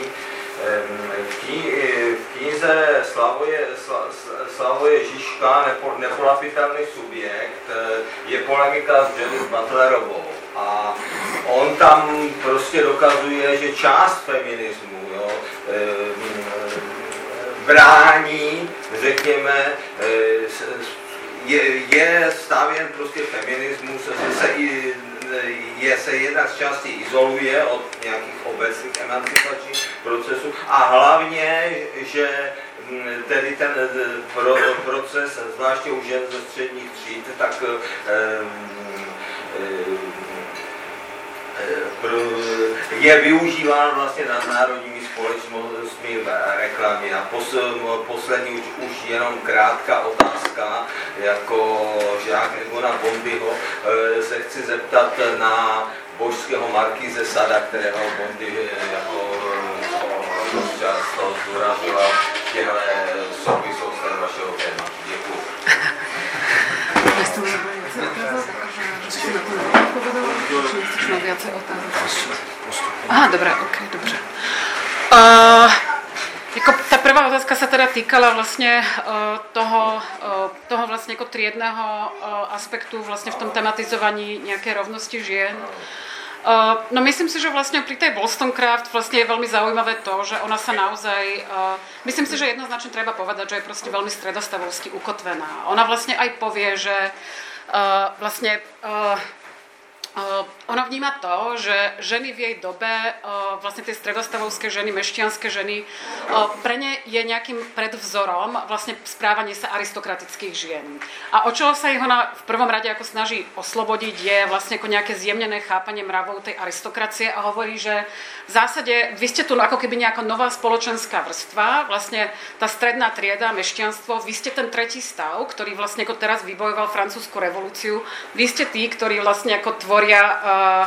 V knize Slavoje Žižka, Nepolapitelný subjekt, je polemika s Judith Butlerovou. A on tam prostě dokazuje, že část feminismu, brání, řekněme, je stavěn prostě feminismus, se jedna z částí izoluje od nějakých obecných emancipačních procesů a hlavně, že tedy ten proces, zvláště u žen ze středních tříd, tak je využíván vlastně nadnárodními společnostmi reklamy. A poslední už jenom krátká otázka, jako žák nebo na Bondyho, se chci zeptat na božského markíze Sada, kterého Bondy jako často zdůražila v těchto souvislostech vašeho tématu. Děkuji. Aha, dobré, ok, dobře. Jako tá prvá otázka sa teda týkala vlastne toho vlastne ako triedného aspektu vlastne v tom tematizovaní nejakej rovnosti žien. No myslím si, že vlastne pri tej Wollstonecraft vlastne je veľmi zaujímavé to, že ona sa naozaj, myslím si, že jednoznačne treba povedať, že je proste veľmi stredostavovsky ukotvená. Ona vlastne aj povie, že vlastne ona vníma to, že ženy v jej dobe, vlastne tie stredostavovské ženy, mešťanské ženy, pre ne je nejakým predvzorom vlastne správanie sa aristokratických žien. A o čo sa ich ona v prvom rade ako snaží oslobodiť, je vlastne ako nejaké zjemnené chápanie mravov tej aristokracie a hovorí, že v zásade vy ste tu ako keby nejaká nová spoločenská vrstva, vlastne tá stredná trieda, mešťanstvo, vy ste ten tretí stav, ktorý vlastne ako teraz vybojoval francúzsku revolúciu, vy ste tí, ktorí vlastne ako tvoria,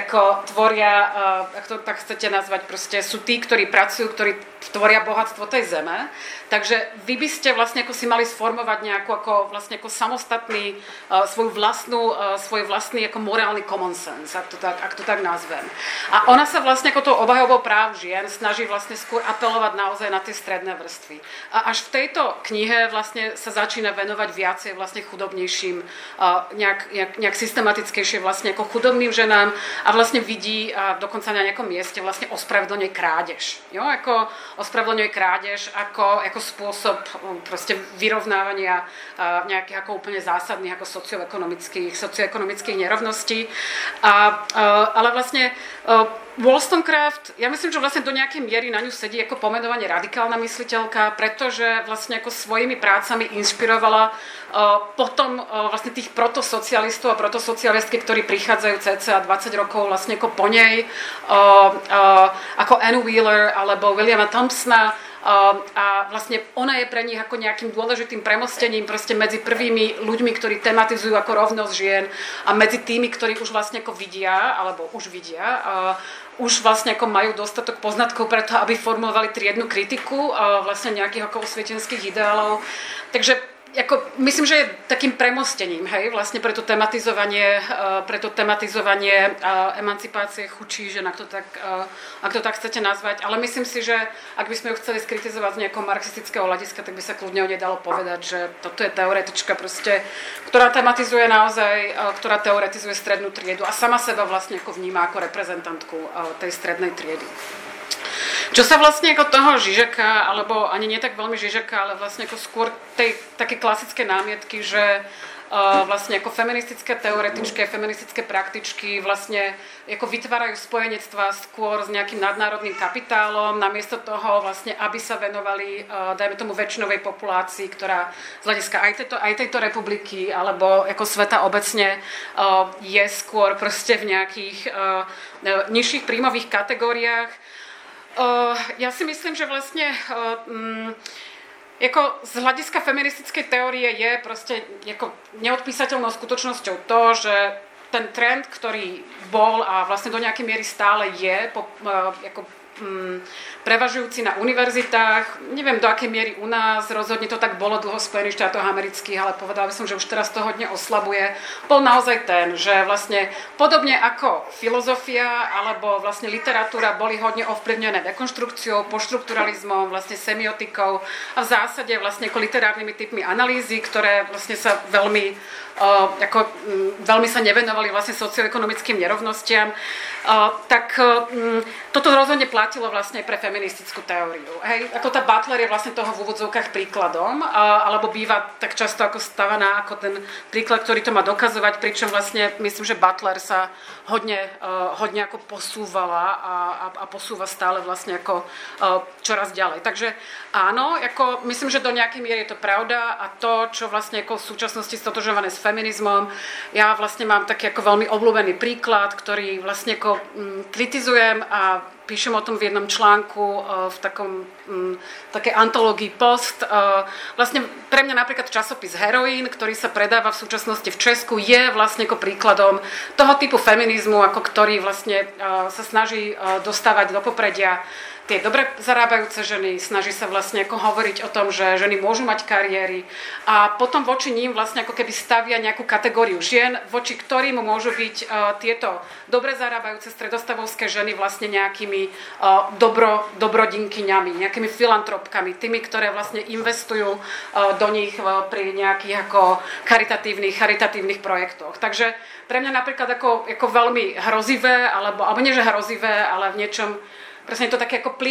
ak to tak chcete nazvať, proste sú tí, ktorí pracujú, ktorí tvoria bohatstvo tej zeme. Takže vy by ste vlastne ako si mali sformovať nejakú ako vlastne ako samostatný svoj vlastný ako morálny common sense, ak to tak nazvem. A ona sa vlastne ako tou obhajovou práv žien snaží vlastne skôr apelovať naozaj na tie stredné vrstvy. A až v tejto knihe vlastne sa začína venovať viacej vlastne chudobnejším, nejak systematickejšie vlastne ako chudobným ženám a vlastne vidí a dokonca na nejakom mieste vlastne ospravedlňuje krádež. Jo? Ako ospravedlňuje krádež ako spôsob proste vyrovnávania nejakých ako úplne zásadných ako socioekonomických nerovností. Ale vlastne Wollstonecraft, ja myslím, že vlastne do nejakej miery na ňu sedí ako pomenovanie radikálna mysliteľka, pretože vlastne ako svojimi prácami inšpirovala potom vlastne tých protosocialistov a protosocialistky, ktorí prichádzajú cca 20 rokov vlastne ako po nej, ako Anne Wheeler alebo Williama Thompsona. A vlastne ona je pre nich ako nejakým dôležitým premostením proste medzi prvými ľuďmi, ktorí tematizujú ako rovnosť žien a medzi tými, ktorí už vlastne ako vidia, už vlastne ako majú dostatok poznatkov preto, aby formovali triednu kritiku vlastne nejakých ako osvietenských ideálov. Takže ako, myslím, že je takým premostením, hej, vlastne pre to tematizovanie emancipácie chudší žen, ak to tak chcete nazvať. Ale myslím si, že ak by sme ju chceli skritizovať z nejakého marxistického hľadiska, tak by sa kľudne o nej dalo povedať, že toto je teoretička proste, ktorá tematizuje naozaj, ktorá teoretizuje strednú triedu a sama seba vlastne ako vníma ako reprezentantku tej strednej triedy. Čo sa vlastne ako toho Žižeka, alebo ani nie tak veľmi Žižeka, ale vlastne ako skôr tej také klasické námietky, že vlastne ako feministické teoretičky, feministické praktičky vlastne ako vytvárajú spojenectvá skôr s nejakým nadnárodným kapitálom, namiesto toho vlastne, aby sa venovali, dajme tomu, väčšinovej populácii, ktorá z hľadiska aj tejto republiky, alebo ako sveta obecne je skôr proste v nejakých nižších príjmových kategóriách. Ja si myslím, že vlastne ako z hľadiska feministickej teórie je proste ako neodpísateľnou skutočnosťou to, že ten trend, ktorý bol a vlastne do nejakej miery stále je prevažujúci na univerzitách, neviem do akej miery u nás, rozhodne to tak bolo dlho v Spojených štátoch amerických, ale povedala by som, že už teraz to hodne oslabuje, bol naozaj ten, že vlastne podobne ako filozofia alebo vlastne literatúra boli hodne ovplyvnené dekonštrukciou, poštrukturalizmom, vlastne semiotikou a v zásade vlastne ako literárnymi typmi analýzy, ktoré vlastne sa veľmi sa nevenovali vlastne socioekonomickým nerovnostiam, tak toto rozhodne platí platilo vlastne pre feministickú teóriu. Hej? Ako tá Butler je vlastne toho v úvodzovkách príkladom, alebo býva tak často ako stavaná ako ten príklad, ktorý to má dokazovať, pričom vlastne myslím, že Butler sa hodne ako posúvala a posúva stále vlastne ako čoraz ďalej. Takže áno, ako myslím, že do nejakej miery je to pravda a to, čo vlastne ako v súčasnosti stotožňované s feminizmom, ja vlastne mám taký ako veľmi obľúbený príklad, ktorý vlastne ako kritizujem a píšem o tom v jednom článku v takej antológii Post. Vlastne pre mňa napríklad časopis Heroín, ktorý sa predáva v súčasnosti v Česku, je vlastne ako príkladom toho typu feminizmu, ako ktorý vlastne sa snaží dostávať do popredia tie dobre zarábajúce ženy, snaží sa vlastne ako hovoriť o tom, že ženy môžu mať kariéry a potom voči ním vlastne ako keby stavia nejakú kategóriu žien, voči ktorým môžu byť tieto dobre zarábajúce stredostavovské ženy vlastne nejakými dobrodinkyňami, nejakými filantropkami, tými, ktoré vlastne investujú do nich pri nejakých ako charitatívnych projektoch. Takže pre mňa napríklad ako veľmi hrozivé, alebo nie že hrozivé, ale v niečom presne to také ako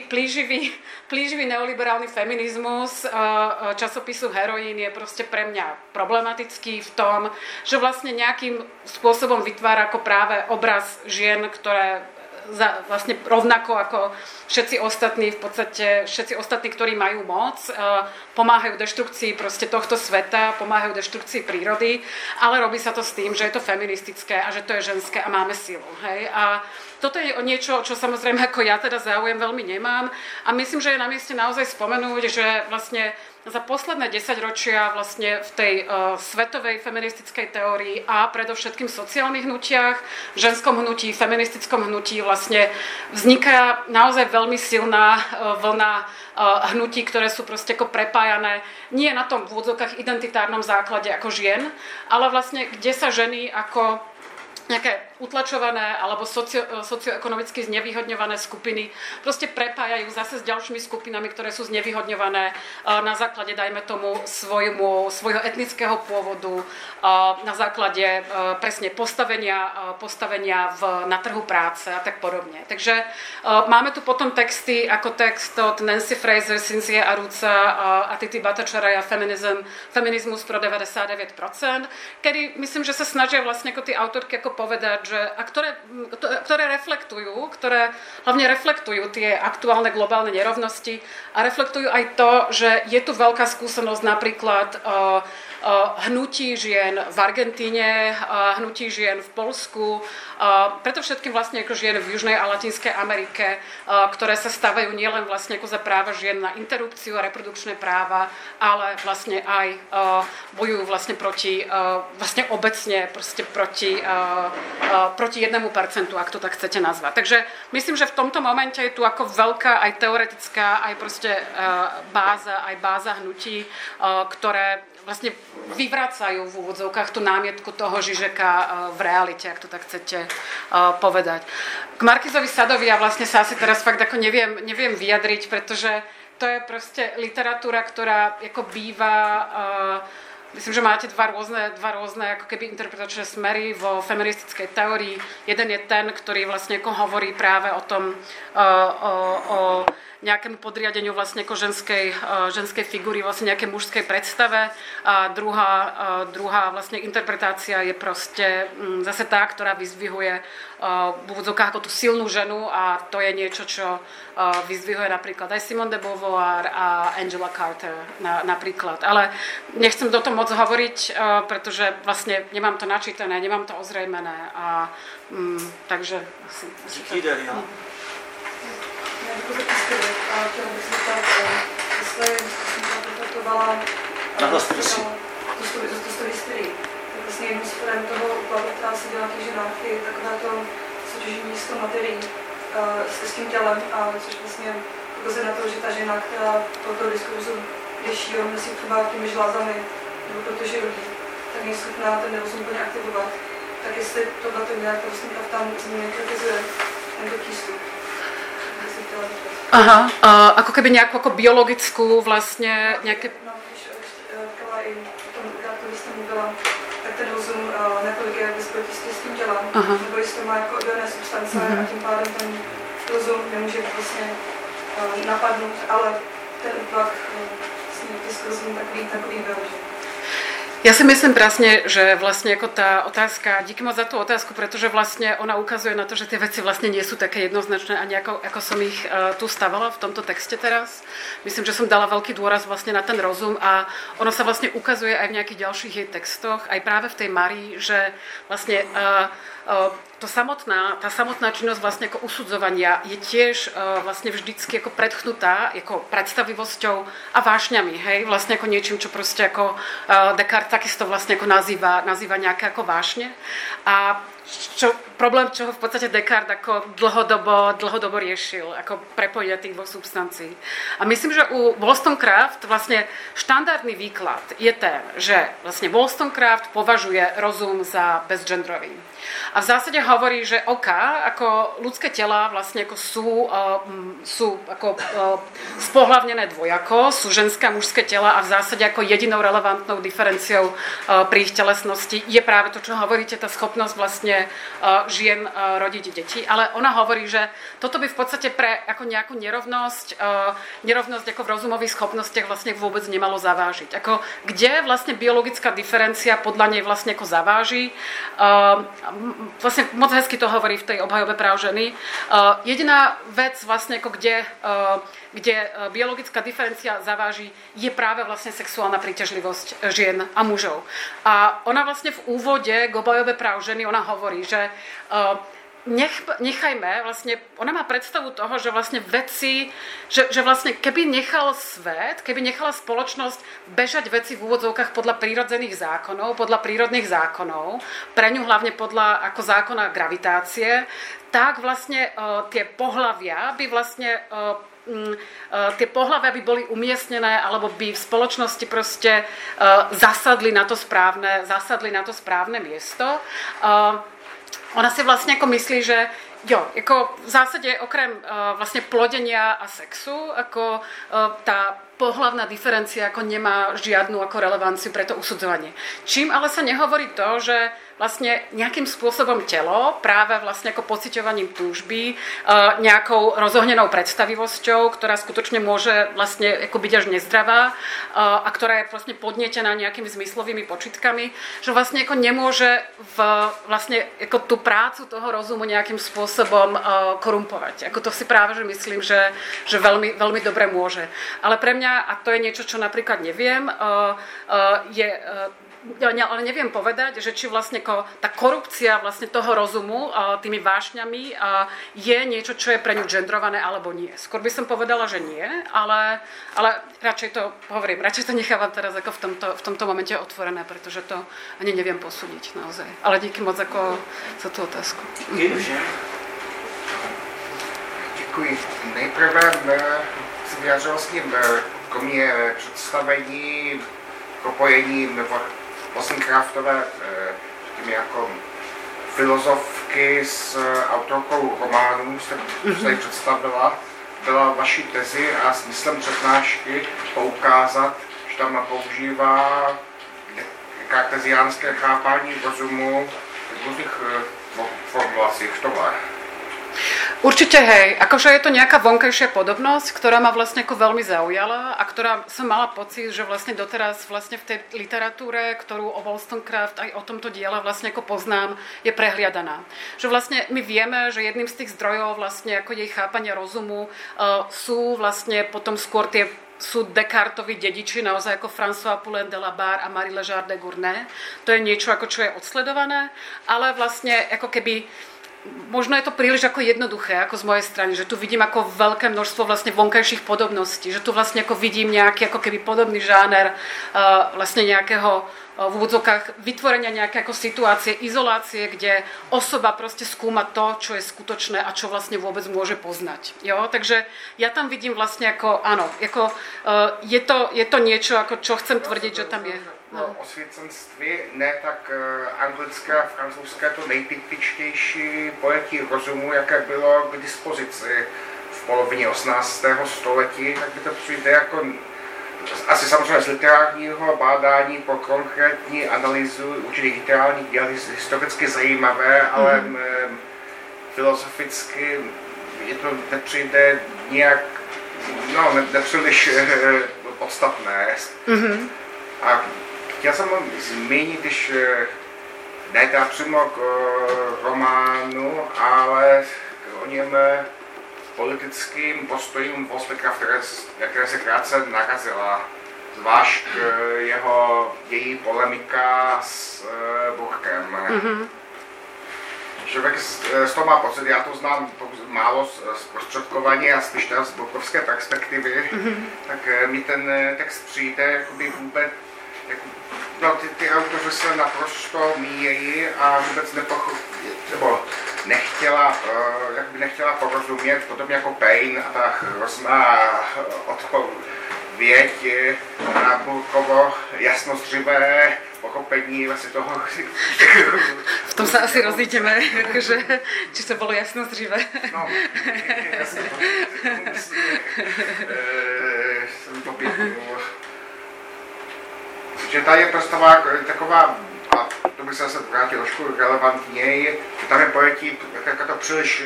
plíživý neoliberálny feminizmus časopisu Heroín je proste pre mňa problematický v tom, že vlastne nejakým spôsobom vytvára ako práve obraz žien, ktoré vlastne rovnako ako všetci ostatní, v podstate všetci ostatní, ktorí majú moc, pomáhajú deštrukcii proste tohto sveta, pomáhajú deštrukcii prírody, ale robí sa to s tým, že je to feministické a že to je ženské a máme silu. Hej? A toto je niečo, čo samozrejme ako ja teda záujem veľmi nemám a myslím, že je na mieste naozaj spomenúť, že vlastne za posledné 10 ročia vlastne v tej svetovej feministickej teórii a predovšetkým v sociálnych hnutiach, v ženskom hnutí, feministickom hnutí vlastne vzniká naozaj veľmi silná vlna hnutí, ktoré sú proste ako prepájané nie na tom v úvodzovkách identitárnom základe ako žien, ale vlastne kde sa ženy ako nejaké utlačované alebo socioekonomicky znevýhodňované skupiny proste prepájajú zase s ďalšími skupinami, ktoré sú znevýhodňované na základe, dajme tomu, svojho etnického pôvodu, na základe presne postavenia na trhu práce a tak podobne. Takže máme tu potom texty ako text od Nancy Fraser, Cynthia Aruca a Titi Bhattacharya Feminizmus pro 99%, kedy myslím, že sa snažia vlastne ako tí autorky ako povedať, že ktoré hlavne reflektujú tie aktuálne globálne nerovnosti a reflektujú aj to, že je tu veľká skúsenosť napríklad hnutí žien v Argentíne, hnutí žien v Poľsku, preto všetkým vlastne ako žien v Južnej a Latinskej Amerike, ktoré sa stávajú nielen vlastne ako za práva žien na interrupciu a reprodukčné práva, ale vlastne aj bojujú vlastne proti, vlastne obecne proti 1%, ak to tak chcete nazvať. Takže myslím, že v tomto momente je tu ako veľká aj teoretická, aj proste báza hnutí, ktoré vlastne vyvracajú v úvodzovkách tú námietku toho Žižeka v realite, ak to tak chcete povedať. K Markizovi Sadovi ja vlastne sa asi teraz fakt ako neviem vyjadriť, pretože to je proste literatúra, ktorá ako býva myslím, že máte dva rôzne ako keby interpretačné smery vo feministickej teórii. Jeden je ten, ktorý vlastne ako hovorí práve o tom, o nejakému podriadeniu vlastne ako ženskej figúry, vlastne nejakej mužskej predstave. A druhá vlastne interpretácia je proste zase tá, ktorá vyzdvihuje v úvodzovkách ako tú silnú ženu a to je niečo, čo vyzdvihuje napríklad aj Simone de Beauvoir a Angela Carter napríklad. Ale nechcem do toho moc hovoriť, pretože vlastne nemám to načítané, nemám to ozrejmené a takže asi... Díky, Delia. Děkuji za příspěvek a chtěla bych se ptát, jestli jsem reflektovala tu hysterii. Tak vlastně jedním z forem toho úkladu, která se dělá v těch ženách, je takové to soutěžení s tou materií, s tím tělem, a což vlastně ukazuje na to, že ta žena, která tohoto diskurzu řeší, myslí třeba těmi žlázami, nebo protože rodí, tak není schopná ten nerozum úplně aktivovat. Tak jestli tohle nějak vlastně tam kritizuje tento přístup. Aha, ako keby nejakú ako biologickú vlastne nejaké... No, když říkala i o tom, když jsem mluvila, tak ten rozum nekolik je ve spojitosti s tím tělem, nebo jestli to má jako oddělené substance a tím pádem ten rozum nemůže vlastně napadnout, ale ten opak vlastně tisk rozumu takový byl. Ja si myslím presne, že vlastne ako tá otázka, díky moc za tú otázku, pretože vlastne ona ukazuje na to, že tie veci vlastne nie sú také jednoznačné ani ako som ich tu stavala v tomto texte teraz. Myslím, že som dala veľký dôraz vlastne na ten rozum a ono sa vlastne ukazuje aj v nejakých ďalších jej textoch, aj práve v tej Marii, že vlastne tá samotná činnosť vlastne ako usudzovania je tiež vlastne vždycky ako predchnutá ako predstavivosťou a vášňami, hej, vlastne ako niečím, čo proste ako Descartes takisto vlastne ako nazýva nejaké ako vášne. A problém, čo v podstate Descartes ako dlhodobo riešil, ako prepojenie tých dvoch substancií. A myslím, že u Wollstonecraft vlastne štandardný výklad je ten, že vlastne Wollstonecraft považuje rozum za bezgendrový. A v zásade hovorí, že ako ľudské tela vlastne ako sú ako spohlavnené dvojako, sú ženské a mužské tela a v zásade ako jedinou relevantnou diferenciou pri ich telesnosti je práve to, čo hovoríte, tá schopnosť vlastne žien rodiť deti. Ale ona hovorí, že toto by v podstate pre ako nejakú nerovnosť ako v rozumových schopnostiach vlastne vôbec nemalo zavážiť. Ako kde vlastne biologická diferencia podľa nej vlastne ako zaváži. Vlastne moc hezky to hovorí v tej obhajobe práv ženy. Jediná vec vlastne ako kde biologická diferencia zaváži, je práve vlastne sexuálna príťažlivosť žien a mužov. A ona vlastne v úvode k obhajobe práv ženy ona hovorí, že nechajme, vlastne, ona má predstavu toho, že vlastne veci, že vlastne keby nechal svet, keby nechala spoločnosť bežať veci v úvodzovkách podľa prírodzených zákonov, podľa prírodných zákonov, pre ňu hlavne podľa ako zákona gravitácie, tak vlastne tie pohlavia by vlastne tie pohlavia by boli umiestnené alebo by v spoločnosti proste zasadli na to správne miesto. Ona si vlastne ako myslí, že ako v zásade okrem vlastne plodenia a sexu, ako tá pohlavná diferencia ako nemá žiadnu ako relevanciu pre to usudzovanie. Čím ale sa nehovorí to, že vlastne nejakým spôsobom telo, práve vlastne ako pociťovaním túžby, nejakou rozohnenou predstavivosťou, ktorá skutočne môže vlastne ako byť až nezdravá a ktorá je vlastne podnietená nejakými zmyslovými počitkami, že vlastne ako nemôže vlastne ako tú prácu toho rozumu nejakým spôsobom korumpovať. Ako to si práve že myslím, že veľmi, veľmi dobre môže. Ale pre mňa, a to je niečo, čo napríklad neviem, ale neviem povedať, že či vlastne tá korupcia vlastne toho rozumu tými vášňami je niečo, čo je pre ňu gendrované alebo nie. Skôr by som povedala, že nie, ale radšej to nechávam teraz ako v tomto momente otvorené, pretože to ani neviem posúdiť naozaj. Ale díky moc ako za tú otázku. Děkuji. Nejprve si vyjádřil s tím kromě představení, propojení Wollstonecraftové jako filozofky s autorkou románů jste tady představila, byla vaší tezi a smyslem přednášky poukázat, že tam používá karteziánské chápání rozumu v různých formulacích v tomhle. Určite hej, akože je to nejaká vonkajšia podobnosť, ktorá ma vlastne ako veľmi zaujala a ktorá som mala pocit, že vlastne doteraz vlastne v tej literatúre, ktorú o Wollstonecraft aj o tomto diele vlastne ako poznám, je prehliadaná. Že vlastne my vieme, že jedným z tých zdrojov vlastne ako jej chápania rozumu sú vlastne potom skôr sú Descartovi dediči, naozaj ako François Poulain de la Barre a Marie Legendre de Gournay. To je niečo, ako čo je odsledované, ale vlastne ako keby možno je to príliš ako jednoduché, ako z mojej strany, že tu vidím ako veľké množstvo vlastne vonkajších podobností, že tu vlastne ako vidím nejaký ako keby podobný žáner vlastne nejakého v úvodzovkách vytvorenia nejaké ako situácie, izolácie, kde osoba proste skúma to, čo je skutočné a čo vlastne vôbec môže poznať. Jo? Takže ja tam vidím vlastne ako, áno, ako, je to niečo, ako čo chcem tvrdiť, že tam je. No. Osvěcenství, ne tak anglické a francouzské, to nejtypičtější pojetí rozumu, jaké bylo k dispozici v polovině 18. století, tak by to přijde jako asi samozřejmě z literárního bádání po konkrétní analýzu určitých literárních děl historicky zajímavé, ale filozoficky je to nepřijde nějak, no, nepříliš podstatné. Mm-hmm. A chtěl jsem zmínit, když ne teda přímo k románu, ale o něm politickým postojům Wollstonecrafta, které se krátce narazila. Zvlášť její polemika s Burkem. Mm-hmm. Člověk z toho má pocit, já to znám málo zprostředkovaně a spíš teda z burkovské perspektivy, tak mi ten text přijde jakoby vůbec, no ty autoři se naprosto míjejí a vůbec nechtěla porozumět, podobně jako Paine a ta hrozná odpověď na Burkovo jasnozřivé pochopení vlastně toho. V tom se asi rozídeme, jakože, či to bylo jasnozřivé. No, jasně, jsem to pěknul. Že ta je prostě taková, a to bych se zase vrátil trošku relevantněji, že tam je pojetí jako to příliš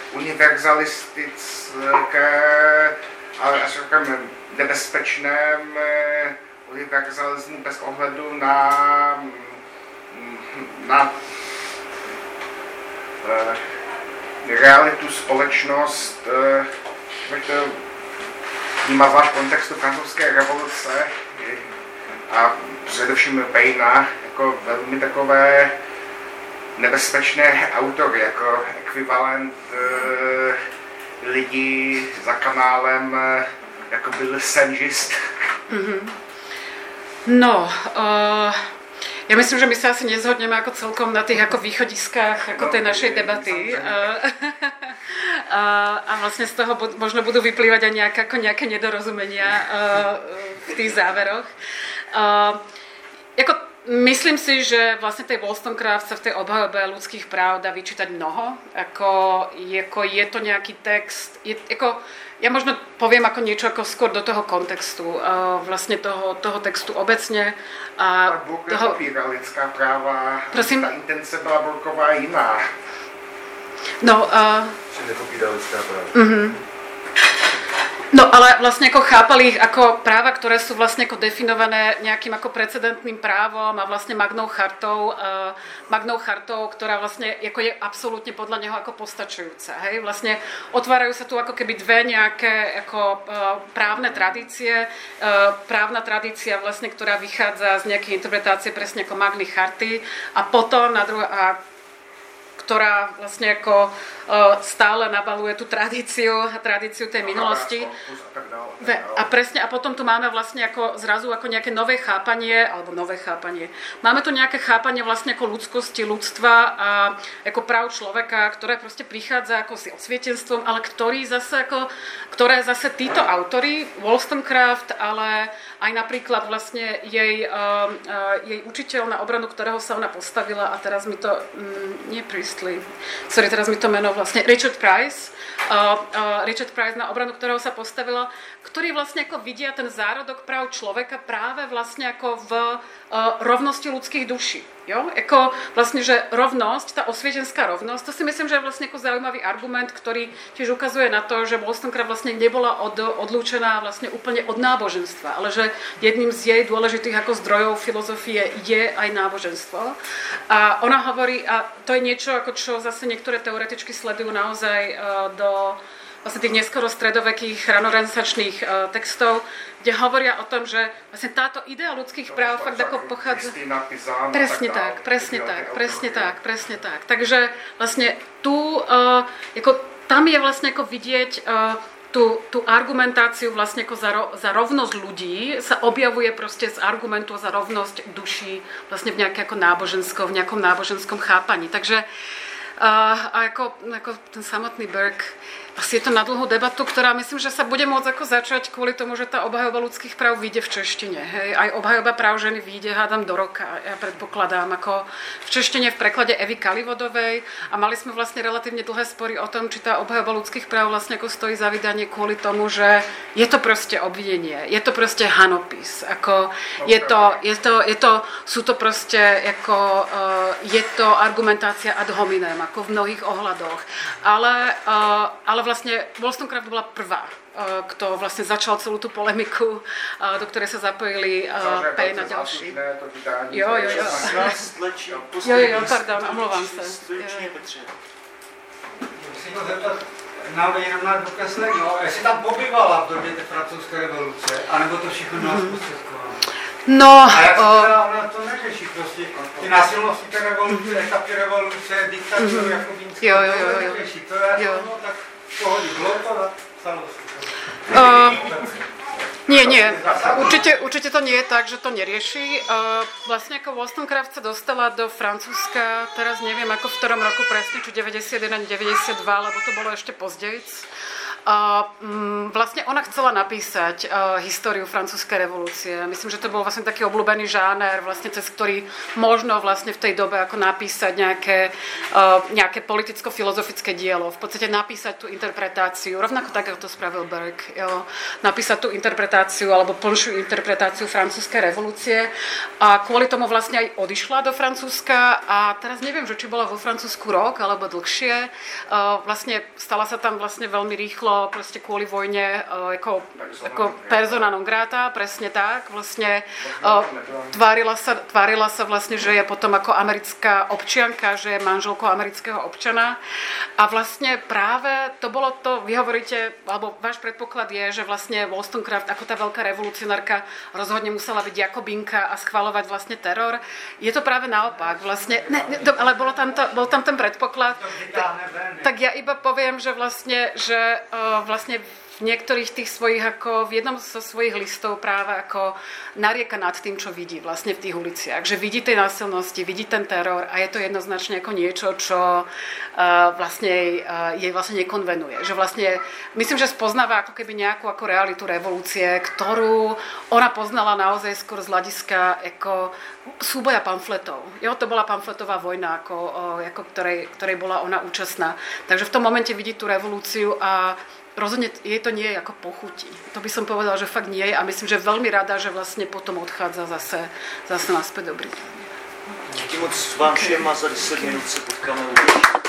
univerzalistické, ale až takovém nebezpečném univerzalismu bez ohledu na realitu, společnost, bych to vnímal zvlášť v kontextu francouzské revoluce a především Paina jako velmi takové nebezpečné autory, jako ekvivalent lidí za kanálem, jako byl Sengist. Mm-hmm. No, ja myslím, že my sa asi nezhodneme ako celkom na tých ako východiskách ako tej našej debaty. A vlastne z toho možno budú vyplývať aj nejaké nedorozumenia v tých záveroch. Myslím si, že vlastne tej Wollstonecraft sa v tej obhajobe ľudských práv dá vyčítať mnoho. Je to nejaký text, ja možno poviem ako niečo ako skôr do toho kontextu, vlastne toho textu obecne. A Burke nepopíral lidská práva, prosím? Ta intence byla Burková jiná. No, že nepopíral lidská práva. Mm-hmm. No, ale vlastne ako chápali ich ako práva, ktoré sú vlastne ako definované nejakým ako precedentným právom a vlastne Magnou chartou, ktorá vlastne ako je absolútne podľa neho ako postačujúca. Hej? Vlastne otvárajú sa tu ako keby dve nejaké ako právne tradície. Právna tradícia vlastne, ktorá vychádza z nejakej interpretácie presne ako Magny charty a potom na druhá, ktorá vlastne ako stále nabaluje tú tradíciu tej minulosti. A presne, a potom tu máme vlastne ako zrazu ako nejaké nové chápanie. Máme tu nejaké chápanie vlastne ako ľudskosti, ľudstva a ako práv človeka, ktoré proste prichádza ako s osvietenstvom, ale ktoré zase títo autori, Wollstonecraft, ale aj napríklad vlastne jej učiteľ, na obranu ktorého sa ona postavila, a teraz mi to teraz mi to meno vlastne Richard Price, na obranu ktorého sa postavila, ktorí vlastne ako vidia ten zárodok práv človeka práve vlastne ako v rovnosti ľudských duší. Jo? Ako vlastne, že rovnosť, tá osvietenská rovnosť, to si myslím, že je vlastne ako zaujímavý argument, ktorý tiež ukazuje na to, že Wollstonecraft vlastne nebola odlúčená vlastne úplne od náboženstva, ale že jedným z jej dôležitých ako zdrojov filozofie je aj náboženstvo. A ona hovorí, a to je niečo, ako čo zase niektoré teoretičky sledujú naozaj do vlastne tých neskoro stredovekých ranorenesančných textov, kde hovoria o tom, že vlastne táto idea ľudských práv fakt ako pochádza... Presne tak. Takže vlastne tu, tam je vlastne ako vidieť tú argumentáciu vlastne ako za rovnosť ľudí sa objavuje proste z argumentu za rovnosť duší vlastne v nejakom náboženskom chápaní. Takže ako ten samotný Burke, asi je to na dlhú debatu, ktorá myslím, že sa bude môcť ako začať kvôli tomu, že tá obhajoba ľudských práv vyjde v češtine. Hej? Aj obhajoba práv ženy vyjde, hádam, do roka, ja predpokladám, ako v češtine v preklade Evy Kalivodovej, a mali sme vlastne relatívne dlhé spory o tom, či tá obhajoba ľudských práv vlastne ako stojí za vydanie kvôli tomu, že je to proste obvinenie, je to proste hanopis, ako je to argumentácia ad hominem, ako v mnohých ohľadoch. Ale vlastne Wollstonecraft bola prvá, kto vlastne začal celú tú polemiku, do ktorej sa zapojili Paine a ďalší. Jo, pardon, omlouvám se. Musím ho zeptat jenom na dokreslení, jestli tam pobývala v době té francouzské revoluce, anebo to všechno nás zprostředkovala. No, a jak se teda ona to neřeší, prostě ty násilnosti té revoluce, etapy revoluce, diktaturu, jakobínské, to neřeší, to je jako, no, tak pohodí, bylo to, stalo se. Nie. Určite to nie je tak, že to nerieši. Vlastne ako Wollstonecraft sa dostala do Francúzska, teraz neviem ako v ktorom roku presne, či 91, 92, lebo to bolo ešte pozdejc. Vlastne ona chcela napísať históriu francúzskej revolúcie. Myslím, že to bol vlastne taký obľúbený žáner, vlastne cez ktorý možno vlastne v tej dobe ako napísať nejaké politicko-filozofické dielo. V podstate napísať tú interpretáciu, rovnako tak, ako to spravil Burke. Napísať tú interpretáciu alebo plnšiu interpretáciu francúzskej revolúcie. A kvôli tomu vlastne aj odišla do Francúzska a teraz neviem, že či bola vo Francúzsku rok alebo dlhšie. Vlastne stala sa tam vlastne veľmi rýchlo proste kvôli vojne ako persona non grata, presne tak. Vlastne tvárila sa vlastne, že je potom ako americká občianka, že je manželkou amerického občana. A vlastne práve to bolo to, vy hovoríte, alebo váš predpoklad je, že vlastne Wollstonecraft ako tá veľká revolucionárka rozhodne musela byť jakobinka a schvaľovať vlastne teror. Je to práve naopak. Vlastne, ale bol tam ten predpoklad. Tak ja iba poviem, že vlastne v niektorých tých svojich, ako v jednom zo svojich listov práve ako narieka nad tým, čo vidí vlastne v tých uliciach. Že vidí tej násilnosti, vidí ten teror a je to jednoznačne ako niečo, čo jej vlastne nekonvenuje. Že vlastne, myslím, že spoznáva ako keby nejakú ako realitu revolúcie, ktorú ona poznala naozaj skôr z hľadiska ako súboja pamfletov. Jo, to bola pamfletová vojna, ako ktorej bola ona účastná. Takže v tom momente vidí tú revolúciu a rozhodne jej to nie je ako pochutí. To by som povedala, že fakt nie je a myslím, že veľmi rada, že vlastne potom odchádza zase naspäť do Británie. Díky moc vám všem a za 10 minut se potkáme u